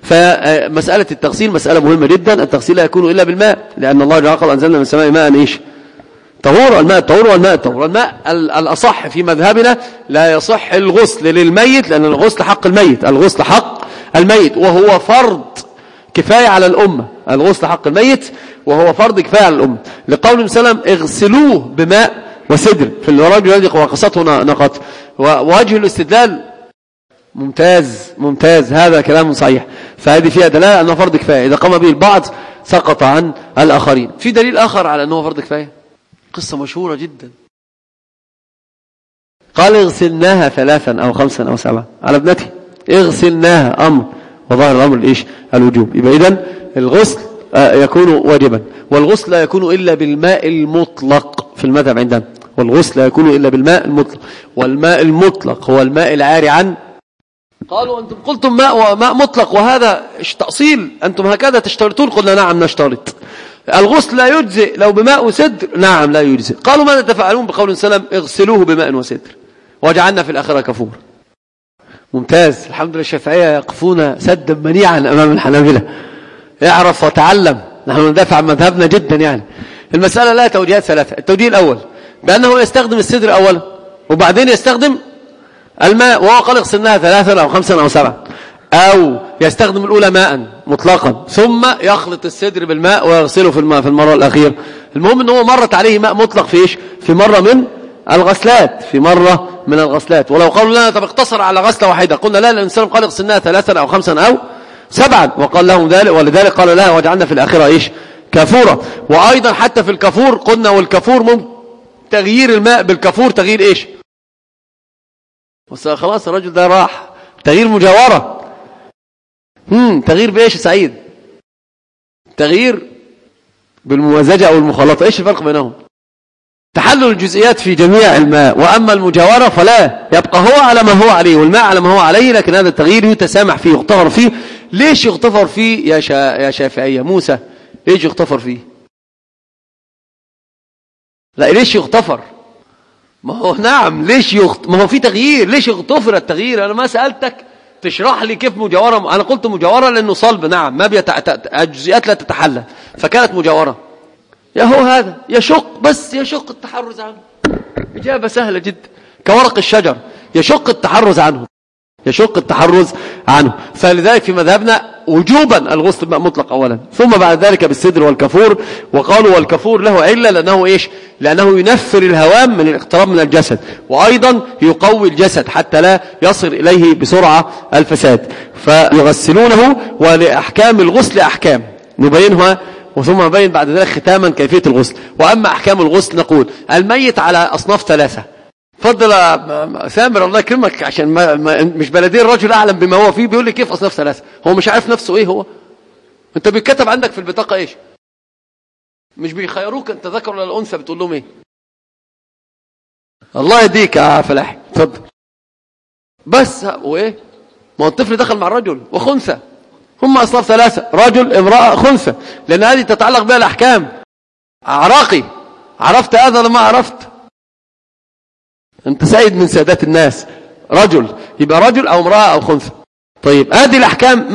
فمسألة التغسيل مسألة مهمة جدا. التغسيل لا يكون إلا بالماء، لأن الله جل وعلا أنزلنا من السماء ماء إيش؟ طهور. الماء الطهور والماء الطهور. الماء الأصح في مذهبنا لا يصح الغسل للميت، لأن الغسل حق الميت، الغسل حق الميت وهو فرض كفاية على الأمة. الغسل حق الميت وهو فرض كفاية على الأمة، لقول النبي صلى الله عليه وسلم: اغسلوه بماء وسدر في الرجل الذي وقصته نقط. ووجه الاستدلال ممتاز، هذا كلام صحيح. فهذه فيها دلالة أنه فرض كفاية، إذا قام به البعض سقط عن الآخرين. في دليل آخر على أنه فرض كفاية، قصة مشهورة جدا. قال: اغسلناها 3 أو 5 أو 7 على ابنتي، اغسلناها أمر، وظاهر الأمر الإيش؟ الوجوب. يبقى إذن الغسل يكون واجبا، والغسل لا يكون إلا بالماء المطلق في المذهب عندنا، والغسل لا يكون إلا بالماء المطلق، والماء المطلق هو الماء العاري عن. قالوا: أنتم قلتم ماء مطلق وهذا تأصيل، أنتم هكذا تشترطون. قلنا: نعم نشترط. الغسل لا يجزئ لو بماء وسدر؟ نعم لا يجزئ. قالوا: ماذا تفعلون بقول سلم: اغسلوه بماء وسدر وجعلنا في الآخرة كفور. ممتاز، الحمد لله. الشافعية يقفون سدا منيعا أمام الحنابلة. اعرف وتعلم، نحن ندافع عن مذهبنا جدا. يعني المسألة لها توجيهات 3. التوجيه الأول بأنه يستخدم السدر أولا وبعدين يستخدم الماء، وهو قال: اغسلناها 3 أو 5 أو 7، أو يستخدم الأولى ماء مطلقا ثم يخلط السدر بالماء ويغسله في المرة الأخيرة. المهم أنه مرت عليه ماء مطلق في إيش؟ في مرة من الغسلات، في مرة من الغسلات. ولو قالوا لنا طب اقتصر على غسلة واحدة، قلنا لا، الإنسان قال: اغسلناها 3 أو 5 أو 7، وقال لهم ذلك، ولذلك قال لها: وجعلنا في الآخرة إيش؟ كافورة. وأيضا حتى في الكافور قلنا: والكافور ممكن تغيير الماء بالكافور تغيير إيش؟ خلاص الرجل ده راح تغيير مجاورة. تغيير بإيش يا سعيد؟ تغيير بالممازجة أو المخالطة. إيش الفرق بينهم؟ تحلل الجزئيات في جميع الماء، وأما المجاورة فلا، يبقى هو على ما هو عليه والماء على ما هو عليه، لكن هذا التغيير يتسامح فيه، يغتفر فيه. ليش يغتفر فيه يا شافعية موسى؟ ليش يغتفر فيه؟ لا، ليش يغتفر؟ ما هو نعم، ما هو في تغيير، ليش يغتفر التغيير؟ أنا ما سألتك تشرح لي كيف مجاورة. أنا قلت مجاورة لأنه صلب، نعم، ما الجزئيات لا تتحلل، فكانت مجاورة. يا هو هذا يشق التحرز عنه. إجابة سهلة جدا كورق الشجر، يشق التحرز عنه. يشق التحرز عنه. فلذلك في مذهبنا وجوبا الغسل بقى مطلق أولا، ثم بعد ذلك بالسدر والكفور. وقالوا والكفور له علة لأنه إيش؟ لأنه ينفر الهوام من الاقتراب من الجسد، وأيضا يقوي الجسد حتى لا يصل إليه بسرعة الفساد. فيغسلونه. ولأحكام الغسل أحكام نبينها، وثم نبين بعد ذلك ختاما كيفية الغسل. وأما أحكام الغسل نقول الميت على أصناف ثلاثة. فضل سامر الله يكرمك، عشان مش بلدي الرجل أعلم بما هو فيه، بيقول لي كيف أصناف ثلاثة؟ هو مش عارف نفسه إيه هو؟ أنت بيتكتب عندك في البطاقة إيش؟ مش بيخيروك أنت ذكر ولا الأنثى، بتقول لهم إيه؟ الله يديك يا فلاحي، اتفضل. بس وإيه؟ ما هو الطفل دخل مع الرجل وخنثى، هم أصناف ثلاثة: رجل، امرأة، خنثى، لأن هذه تتعلق بها الأحكام. أعراقي، عرفت هذا لما عرفت؟ أنت سيد من سادات الناس. رجل يبقى رجل أو امرأة أو خنثى. طيب هذه الأحكام.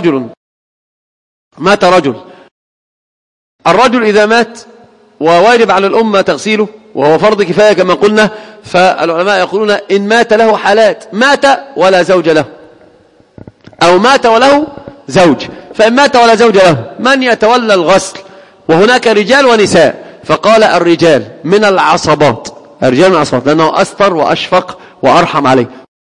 مات رجل. الرجل إذا مات وواجب على الأمة تغسيله وهو فرض كفاية كما قلنا، فالعلماء يقولون إن مات له حالات: مات ولا زوج له، أو مات وله زوج. فإن مات ولا زوج له من يتولى الغسل؟ وهناك رجال ونساء، فقال الرجال من العصبات، الرجال من العصبات لأنه أستر وأشفق وأرحم عليه،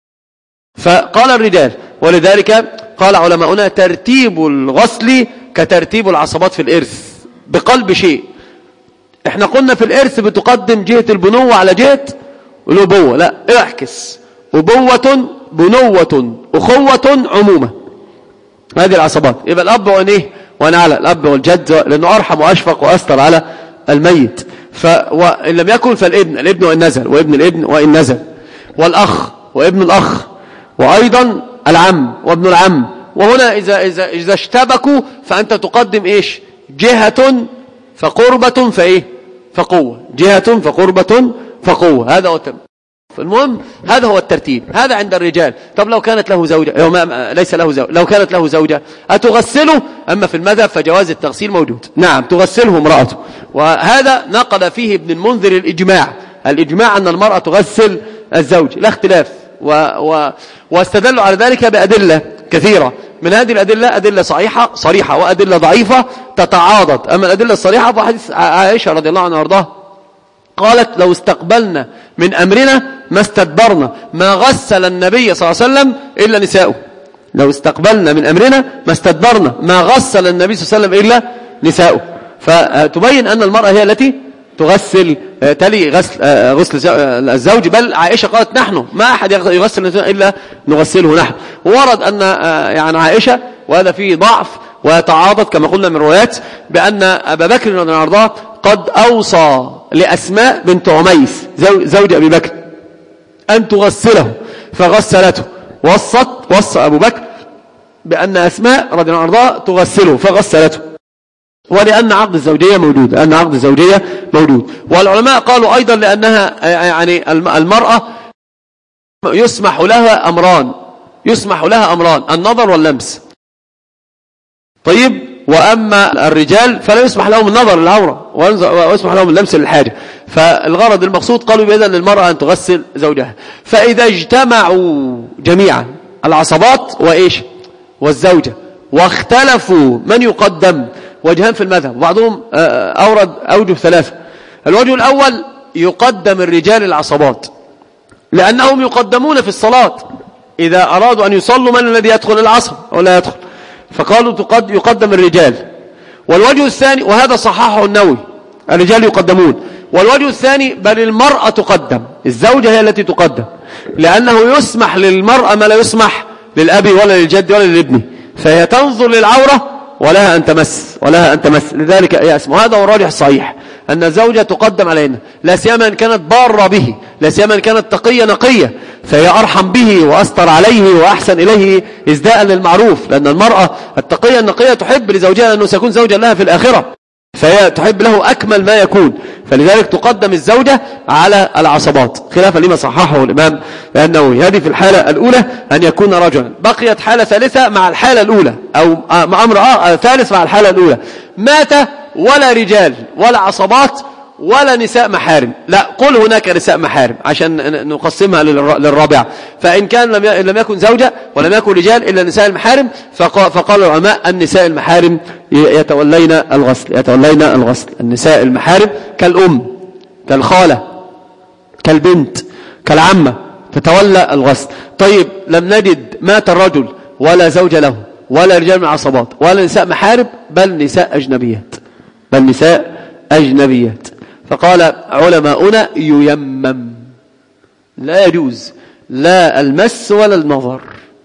فقال الرجال. ولذلك قال علماؤنا ترتيب الغسل كترتيب العصبات في الإرث بقلب شيء. احنا قلنا في الإرث بتقدم جهة البنوة على جهة الأبوة، لا اعكس: أبوة، بنوة، أخوة، عمومة. هذه العصبات. يبقى الأب وأنيه وأنا على الأب والجد، لأنه أرحم وأشفق وأستر على الميت. وإن لم يكن فالابن وإن نزل، وابن الابن وإن نزل، والأخ وابن الأخ، وأيضا العم وابن العم. وهنا إذا اشتبكوا فأنت تقدم إيش؟ جهة فقربة فإيه؟ فقوة. جهة فقربة فقوة. هذا هو فالمهم هذا هو الترتيب. هذا عند الرجال. طب لو كانت له زوجة، ليس له زوجة، لو كانت له زوجة أتغسله؟ أما في المذهب فجواز التغسيل موجود. نعم تغسله امرأته. وهذا نقل فيه ابن المنذر الإجماع أن المرأة تغسل الزوج، لا اختلاف. واستدلوا على ذلك بأدلة كثيرة. من هذه الأدلة أدلة صريحة وأدلة ضعيفة تتعاضد. أما الأدلة الصريحة فحديث عائشة رضي الله عنها وارضاها قالت: لو استقبلنا من أمرنا ما استدبرنا ما غسل النبي صلى الله عليه وسلم إلا نساؤه. لو استقبلنا من أمرنا ما استدبرنا ما غسل النبي صلى الله عليه وسلم إلا نساؤه. فتبين أن المرأة هي التي تغسل، تلي غسل الزوج. بل عائشة قالت: نحن ما أحد يغسل إلا نغسله نحن. وورد أن يعني عائشة، وهذا فيه ضعف ويتعاضد كما قلنا من روايات، بأن أبا بكر رضي الله عنه قد أوصى لأسماء بنت عميس زوج أبي بكر أن تغسله فغسلته. وصى أبو بكر بأن أسماء رضي الله عنها تغسله فغسلته، ولأن عقد الزوجية موجود. والعلماء قالوا أيضا لأنها يعني المرأة يسمح لها أمران: النظر واللمس. طيب وأما الرجال فلا يسمح لهم النظر للعورة ويسمح لهم اللمس للحاجة. فالغرض المقصود قالوا بإذن للمرأة أن تغسل زوجها. فإذا اجتمعوا جميعا العصبات وإيش والزوجة واختلفوا من يقدم، وجهان في المذهب، وبعضهم أورد أوجه ثلاثة. الوجه الأول: يقدم الرجال العصبات، لأنهم يقدمون في الصلاة إذا أرادوا أن يصلوا من الذي يدخل العصب أو لا يدخل، فقالوا يقدم الرجال. والوجه الثاني، وهذا صححه النووي، الرجال يقدمون. والوجه الثاني: بل المرأة تقدم، الزوجة هي التي تقدم، لأنه يسمح للمرأة ما لا يسمح للأب ولا للجد ولا للابن، فهي تنظر للعورة ولها أن تمس لذلك يأسم. وهذا هو الراجح الصحيح، أن الزوجة تقدم علينا، لا سيما إن كانت بارة به، لا سيما إن كانت تقية نقية، فهي أرحم به وأستر عليه وأحسن إليه إزداء للمعروف. لأن المرأة التقية النقية تحب لزوجها أنه سيكون زوجا لها في الآخرة، فهي تحب له أكمل ما يكون، فلذلك تقدم الزوجة على العصبات، خلافا لما صححه الإمام النووي. هذه في الحالة الأولى أن يكون رجلا. بقيت حالة ثالثة مع الحالة الأولى، أو أمر ثالث مع الحالة الأولى: مات ولا رجال ولا عصبات ولا نساء محارم. لا، قل هناك نساء محارم عشان نقسمها للرابعة. فإن كان لم يكن زوجة ولم يكن رجال إلا نساء المحارم، فقال العلماء النساء المحارم يتولين الغسل. النساء المحارم كالأم، كالخالة، كالبنت، كالعمة تتولى الغسل. طيب لم نجد مات الرجل ولا زوج له ولا رجال من عصبات ولا نساء محارم، بل نساء أجنبيات، فقال علماؤنا ييمم، لا يجوز لا المس ولا النظر،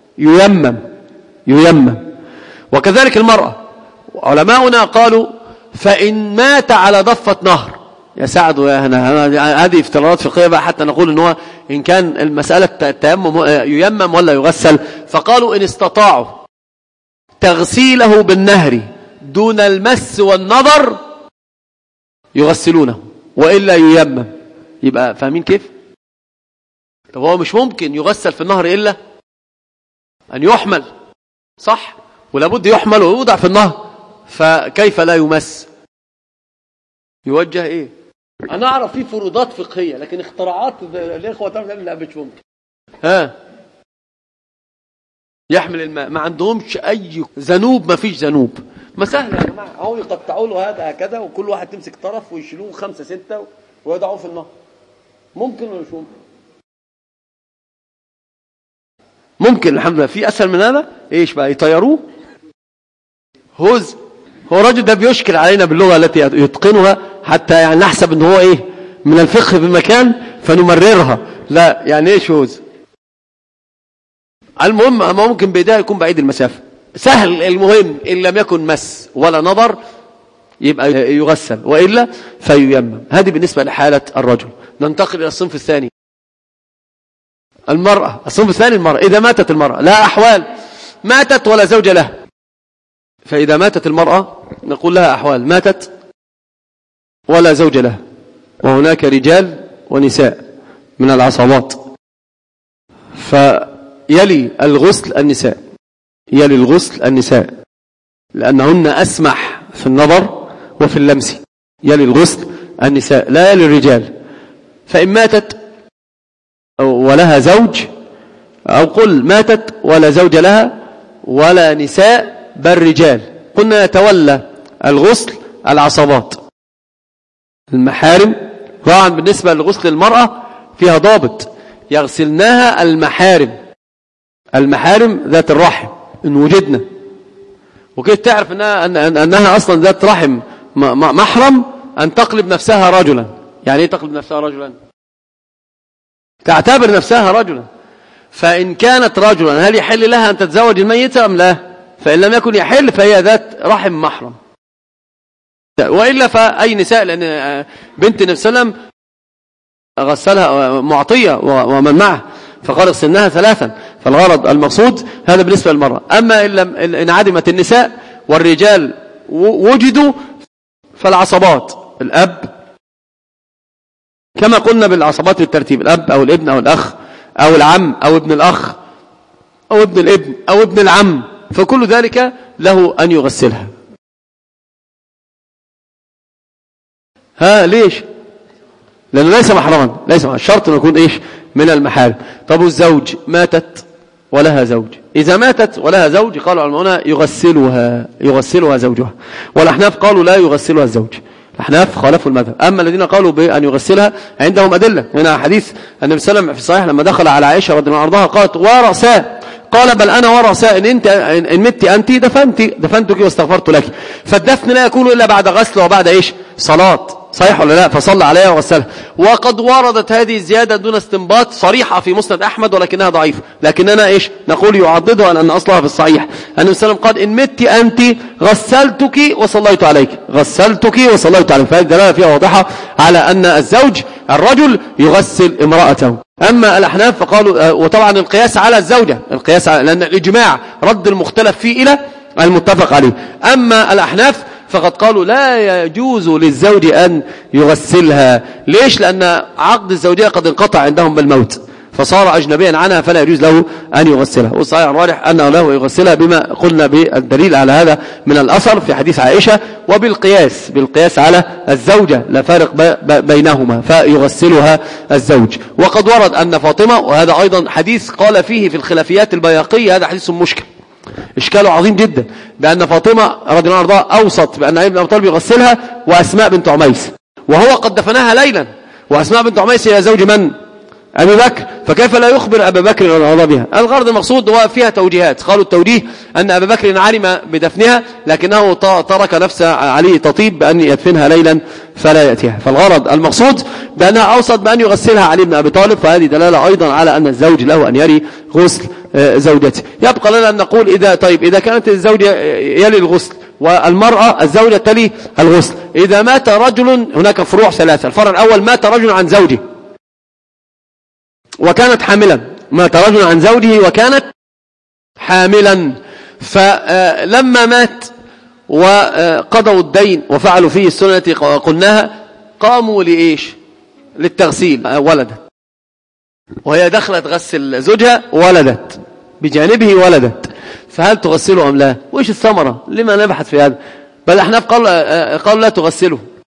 ييمم. وكذلك المرأة، علماؤنا قالوا فإن مات على ضفة نهر، يا سعد ويا هنا، هذه افتراضات فقهية بقى حتى نقول ان هو ان كان المسألة التيمم ييمم ولا يغسل. فقالوا ان استطاعوا تغسيله بالنهر دون المس والنظر يغسلونه، وإلا ييمم. يبقى فاهمين كيف؟ طب هو مش ممكن يغسل في النهر إلا أن يحمل، صح؟ ولابد يحمل ويوضع في النهر، فكيف لا يمس؟ يوجه إيه؟ أنا أعرف فيه فروضات فقهية، لكن اختراعات الإخوة لا مش ممكن. يحمل الماء، ما عندهمش أي ذنوب، ما فيش ذنوب، ما سهل يا جماعة. أهو يقطعوا له هذا هكذا، وكل واحد تمسك طرف ويشيلوه 5 6 ويضعوه في النهر. ممكن ولا مش ممكن؟ ممكن الحمد لله. في أسهل من هذا؟ إيش بقى؟ يطيروه هو الراجل ده بيشكل علينا باللغة التي يتقنها، حتى يعني نحسب ان هو ايه من الفقه بمكان فنمررها. لا، يعني ايش هوز؟ المهم ممكن بداية يكون بعيد المسافة، سهل. المهم إن لم يكن مس ولا نظر يبقى يغسل، وإلا فييمم. هذه بالنسبة لحالة الرجل. ننتقل إلى الصنف الثاني، المرأة. الصنف الثاني المرأة. إذا ماتت المرأة، لا أحوال، ماتت ولا زوج لها. فإذا ماتت المرأة نقول لها أحوال: ماتت ولا زوج لها، وهناك رجال ونساء من العصابات، فيلي الغسل النساء، لأنهن أسمح في النظر وفي اللمس. يلي الغسل النساء، لا يلي الرجال. فإن ماتت ولها زوج، أو قل ماتت ولا زوج لها ولا نساء بل رجال، قلنا يتولى الغسل العصبات المحارم. طبعا بالنسبة لغسل المرأة فيها ضابط: يغسلناها المحارم ذات الرحم إن وجدنا. وكيف تعرف أنها أصلا ذات رحم محرم؟ أن تقلب نفسها رجلا. يعني إيه تقلب نفسها رجلا؟ تعتبر نفسها رجلا. فإن كانت رجلا هل يحل لها أن تتزوج الميتة أم لا؟ فإن لم يكن يحل فهي ذات رحم محرم. وإلا فأي نساء، لأن بنت النبي صلى الله عليه وسلم غسلها معطية ومن معه، فقال اغسلناها 3. فالغرض المقصود هذا بالنسبة للمرأة. أما إن عدمت النساء والرجال وجدوا فالعصبات: الأب، كما قلنا بالعصبات بالترتيب: الأب أو الابن أو الأخ أو العم أو ابن الأخ أو ابن الابن أو ابن العم، فكل ذلك له أن يغسلها. ليش؟ لأنه ليس محرما، ليس محرما. الشرط أن يكون إيش؟ من المحارم. طب والزوج، ماتت ولها زوج. إذا ماتت ولها زوج قالوا علماؤنا يغسلها زوجها. والأحناف قالوا لا يغسلها الزوج. الأحناف خالفوا المذهب. أما الذين قالوا بأن يغسلها عندهم أدلة. هنا حديث النبي صلى الله عليه وسلم في الصحيح لما دخل على عائشة رضي الله عنها قالت: ورأساء. قال: بل أنا ورأساء، إن مت أنت دفنتك واستغفرت لك. فالدفن لا يكون إلا بعد غسل وبعد إيش؟ صلاة. صحيح ولا لا؟ فصلى عليها وغسلها. وقد وردت هذه الزيادة دون استنباط صريحة في مسند أحمد، ولكنها ضعيفة. لكننا إيش نقول؟ يعضدها أن أصلها في الصحيح. النبي صلى الله عليه وسلم قال: إن مت أنت غسلتك وصليت عليك. فهذه دلالة فيها واضحة على أن الزوج الرجل يغسل امرأته. أما الأحناف فقالوا، وطبعا القياس على الزوجة، لأن الإجماع رد المختلف فيه إلى المتفق عليه. أما الأحناف فقد قالوا لا يجوز للزوج أن يغسلها. ليش؟ لأن عقد الزوجية قد انقطع عندهم بالموت، فصار أجنبيا عنها فلا يجوز له أن يغسلها. والصحيح الراجح أنه له يغسلها بما قلنا بالدليل على هذا من الأثر في حديث عائشة، بالقياس على الزوجة لا فارق بينهما، فيغسلها الزوج. وقد ورد أن فاطمة، وهذا أيضا حديث قال فيه في الخلافيات البيهقية، هذا حديث مشكل إشكاله عظيم جدا، بأن فاطمة رضي الله عنها أوصت بأن علي بن أبي طالب يغسلها وأسماء بنت عميس، وهو قد دفنها ليلا، وأسماء بنت عميس هي زوج من؟ أبي بكر، فكيف لا يخبر أبا بكر عن عظمها؟ الغرض المقصود هو فيها توجيهات. قالوا التوجيه أن أبا بكر علم بدفنها لكنه ترك نفس علي تطيب بأن يدفنها ليلا فلا يأتيها. فالغرض المقصود بأنها أوصت بأن يغسلها علي بن أبي طالب، فهذه دلالة أيضا على أن الزوج له أن يري غسل زوجته. يبقى لنا أن نقول إذا كانت الزوجة يلي الغسل والمرأة الزوجة تلي الغسل، إذا مات رجل، هناك فروع ثلاثة. الفرع الأول: مات رجل عن زوجه وكانت حاملا، مات رجل عن زوجه وكانت حاملا، فلما مات وقضوا الدين وفعلوا فيه السنة التي قلناها، قاموا لإيش؟ للتغسيل. ولدت، وهي دخلت غسل زوجها ولدت بجانبه ولدت، فهل تغسله أم لا؟ وإيش الثمرة؟ لما نبحث في هذا؟ بل أحناف قالوا لا تغسله.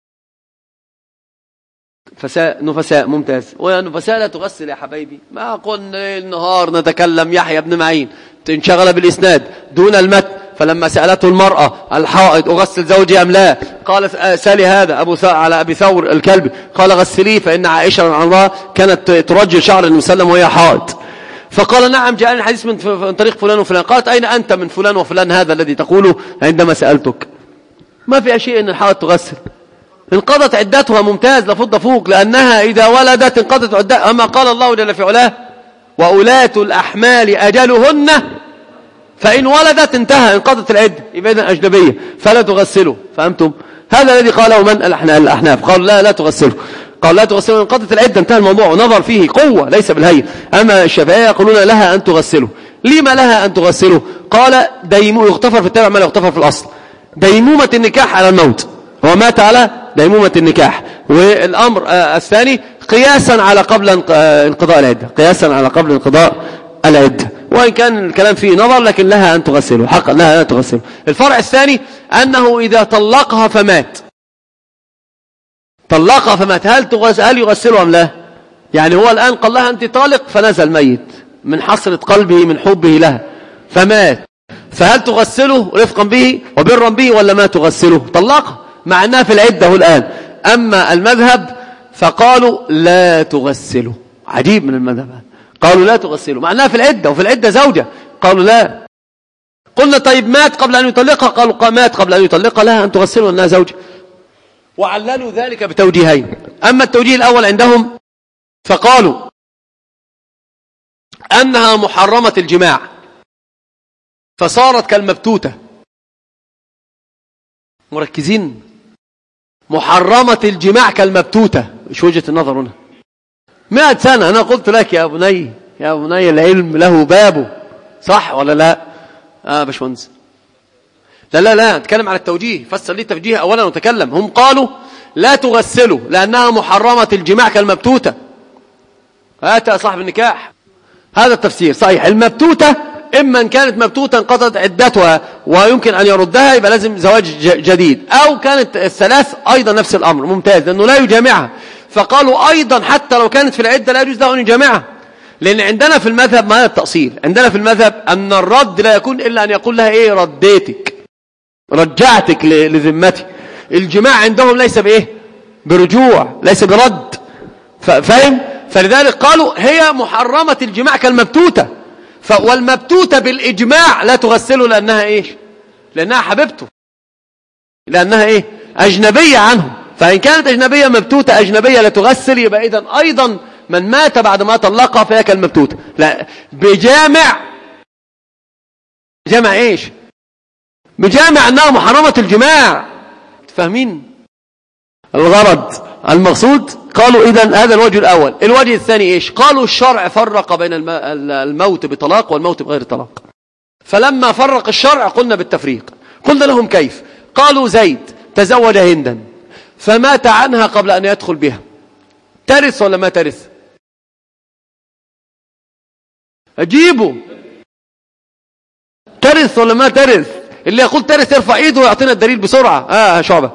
نفساء ممتاز، ونفساء لا تغسل يا حبايبي. ما قلنا النهار نتكلم يحيى بن معين انشغل بالإسناد دون المتن، فلما سألته المرأة الحائض أغسل زوجي أم لا؟ قال سالي هذا على أبي ثور الكلبي، قال غسليه فإن عائشة رضي الله عنها كانت ترجل شعر النبي صلى الله عليه وسلم وهي حائض. فقال نعم جاءني الحديث من طريق فلان وفلان. قالت أين أنت من فلان وفلان هذا الذي تقوله عندما سألتك؟ ما في شيء أن الحائض تغسل، انقضت عدتها. ممتاز، لفض فوق، لأنها إذا ولدت انقضت عدتها. أما قال الله جل في علاه: وأولاة الأحمال أجلهن، فإن ولدت انتهى، انقضت العدة، يبقى إذن أجنبية فلا تغسله. فهمتم؟ هذا الذي قاله من؟ الأحناف قالوا لا تغسله، قال لا تغسله، انقضت العدة، انتهى الموضوع، ونظر فيه قوة ليس بالهين. أما الشافعية يقولون لها أن تغسله. لما لها أن تغسله؟ قال يغتفر في التابع ما لا يغتفر في الأصل. ديمومة النكاح على الموت، هو مات على ديمومة النكاح. والأمر الثاني قياسا على قبل انقضاء العدة، قياسا على قبل انقضاء العدة، وإن كان الكلام فيه نظر، لكن لها أن تغسله، حقا لها أن تغسله. الفرع الثاني أنه إذا طلقها فمات، هل يغسله أم لا؟ يعني هو الآن قال لها أنت طالق، فنزل ميت من حسرة قلبه من حبه لها فمات، فهل تغسله رفقا به وبرا به ولا ما تغسله؟ طلقها مع أنها في العدة الآن. أما المذهب فقالوا لا تغسله. عجيب من المذهب، قالوا لا تغسله مع أنها في العدة، وفي العدة زوجة، قالوا لا. قلنا طيب مات قبل أن يطلقها، قالوا مات قبل أن يطلقها لها أن تغسله أنها زوجة، وعللوا ذلك بتوجيهين. أما التوجيه الأول عندهم فقالوا أنها محرمة الجماع، فصارت كالمبتوتة. مركزين؟ محرمة الجماع كالمبتوتة، مش وجهة النظر هنا. 100 سنة أنا قلت لك يا بني العلم له بابه، صح ولا لا؟ باشمهندس، لا نتكلم على التوجيه، فسر لي التوجيه أولا وتكلم. هم قالوا لا تغسله لأنها محرمة الجماع كالمبتوتة. هات يا صاحب النكاح، هذا التفسير صحيح. المبتوتة إما أن كانت مبتوتة انقضت عدتها ويمكن أن يردها، يبقى لازم زواج جديد، أو كانت الثلاث أيضا نفس الأمر، ممتاز، لأنه لا يجامعها. فقالوا أيضا حتى لو كانت في العدة لا يجوز له أن يجامعها، لأن عندنا في المذهب ما هذا التأصيل، عندنا في المذهب أن الرد لا يكون إلا أن يقول لها إيه؟ رديتك، رجعتك لذمتي. الجماع عندهم ليس بإيه؟ برجوع، ليس برد. فاهم؟ فلذلك قالوا هي محرمة الجماع كالمبتوتة. والمبتوتة بالإجماع لا تغسله لأنها إيش؟ لأنها حبيبته، لأنها إيه؟ أجنبية عنه. فإن كانت أجنبية مبتوتة أجنبية لا تغسل، يبقى إذن أيضا من مات بعد ما طلقها فهي كالمبتوتة. لا، بجامع إيش؟ بجامع أنها محرمة الجماع. فاهمين الغرض المقصود؟ قالوا إذن هذا الوجه الأول. الوجه الثاني إيش؟ قالوا الشرع فرق بين الموت بطلاق والموت بغير طلاق. فلما فرق الشرع قلنا بالتفريق. قلنا لهم كيف؟ قالوا زيد تزوج هندا فمات عنها قبل أن يدخل بها، ترث ولا ما ترث؟ أجيبه. ترث ولا ما ترث؟ اللي يقول ترث يرفع ايده ويعطينا الدليل بسرعة. شعبة.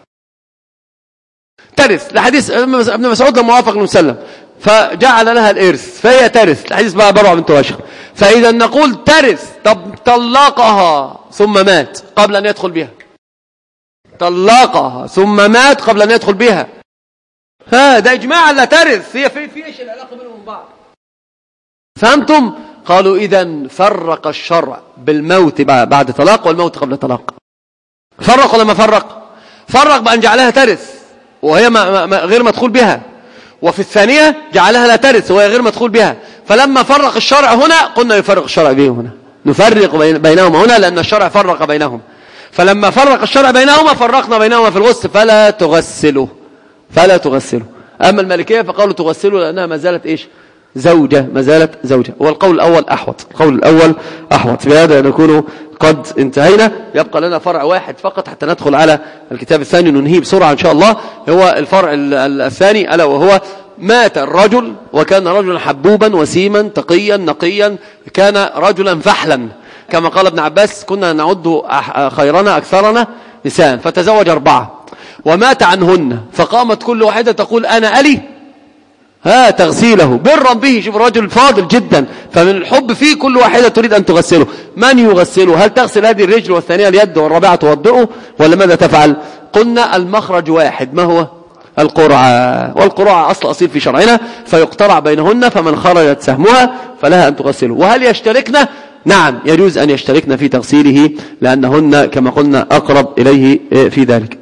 ترث لحديث ابن مسعود لما وافق المسلم فجعل لها الإرث فهي ترث، الحديث بقى بروع بنت واشخ. فإذا نقول ترث، طب طلقها ثم مات قبل أن يدخل بها، طلقها ثم مات قبل أن يدخل بها، ده إجماع لا ترث. هي في إيش العلاقة بينهم من بعض؟ فهمتم؟ قالوا إذن فرق الشرع بالموت بعد طلاق والموت قبل طلاق. فرق ولا ما فرق؟ فرق بأن جعلها ترث وهي غير مدخول بها، وفي الثانية جعلها لا ترث وهي غير مدخول بها. فلما فرق الشرع هنا قلنا يفرق الشرع بينهم هنا، نفرق بينهم هنا لأن الشرع فرق بينهم. فلما فرق الشرع بينهما فرقنا بينهما في الغسل فلا تغسلوا، فلا تغسلوا. أما المالكية فقالوا تغسلوا لأنها ما زالت إيش؟ زوجة، ما زالت زوجة. والقول الأول أحوط، القول الأول أحوط. بهذا نكون قد انتهينا. يبقى لنا فرع واحد فقط حتى ندخل على الكتاب الثاني ننهيه بسرعة إن شاء الله. هو الفرع الثاني ألا وهو مات الرجل وكان رجلا حبوبا وسيما تقيا نقيا، كان رجلا فحلا كما قال ابن عباس كنا نعد خيرنا أكثرنا نساء، فتزوج 4 ومات عنهن، فقامت كل واحدة تقول أنا ألي تغسيله برا به. شوف الرجل فاضل جدا، فمن الحب فيه كل واحدة تريد أن تغسله. من يغسله؟ هل تغسل هذه الرجل والثانية اليد والرابعة توضئه ولا ماذا تفعل؟ قلنا المخرج واحد، ما هو؟ القرعة، والقرعة أصل أصيل في شرعنا، فيقترع بينهن، فمن خرجت سهمها فلها أن تغسله. وهل يشتركن؟ نعم يجوز أن يشتركن في تغسيله لأنهن كما قلنا أقرب إليه في ذلك.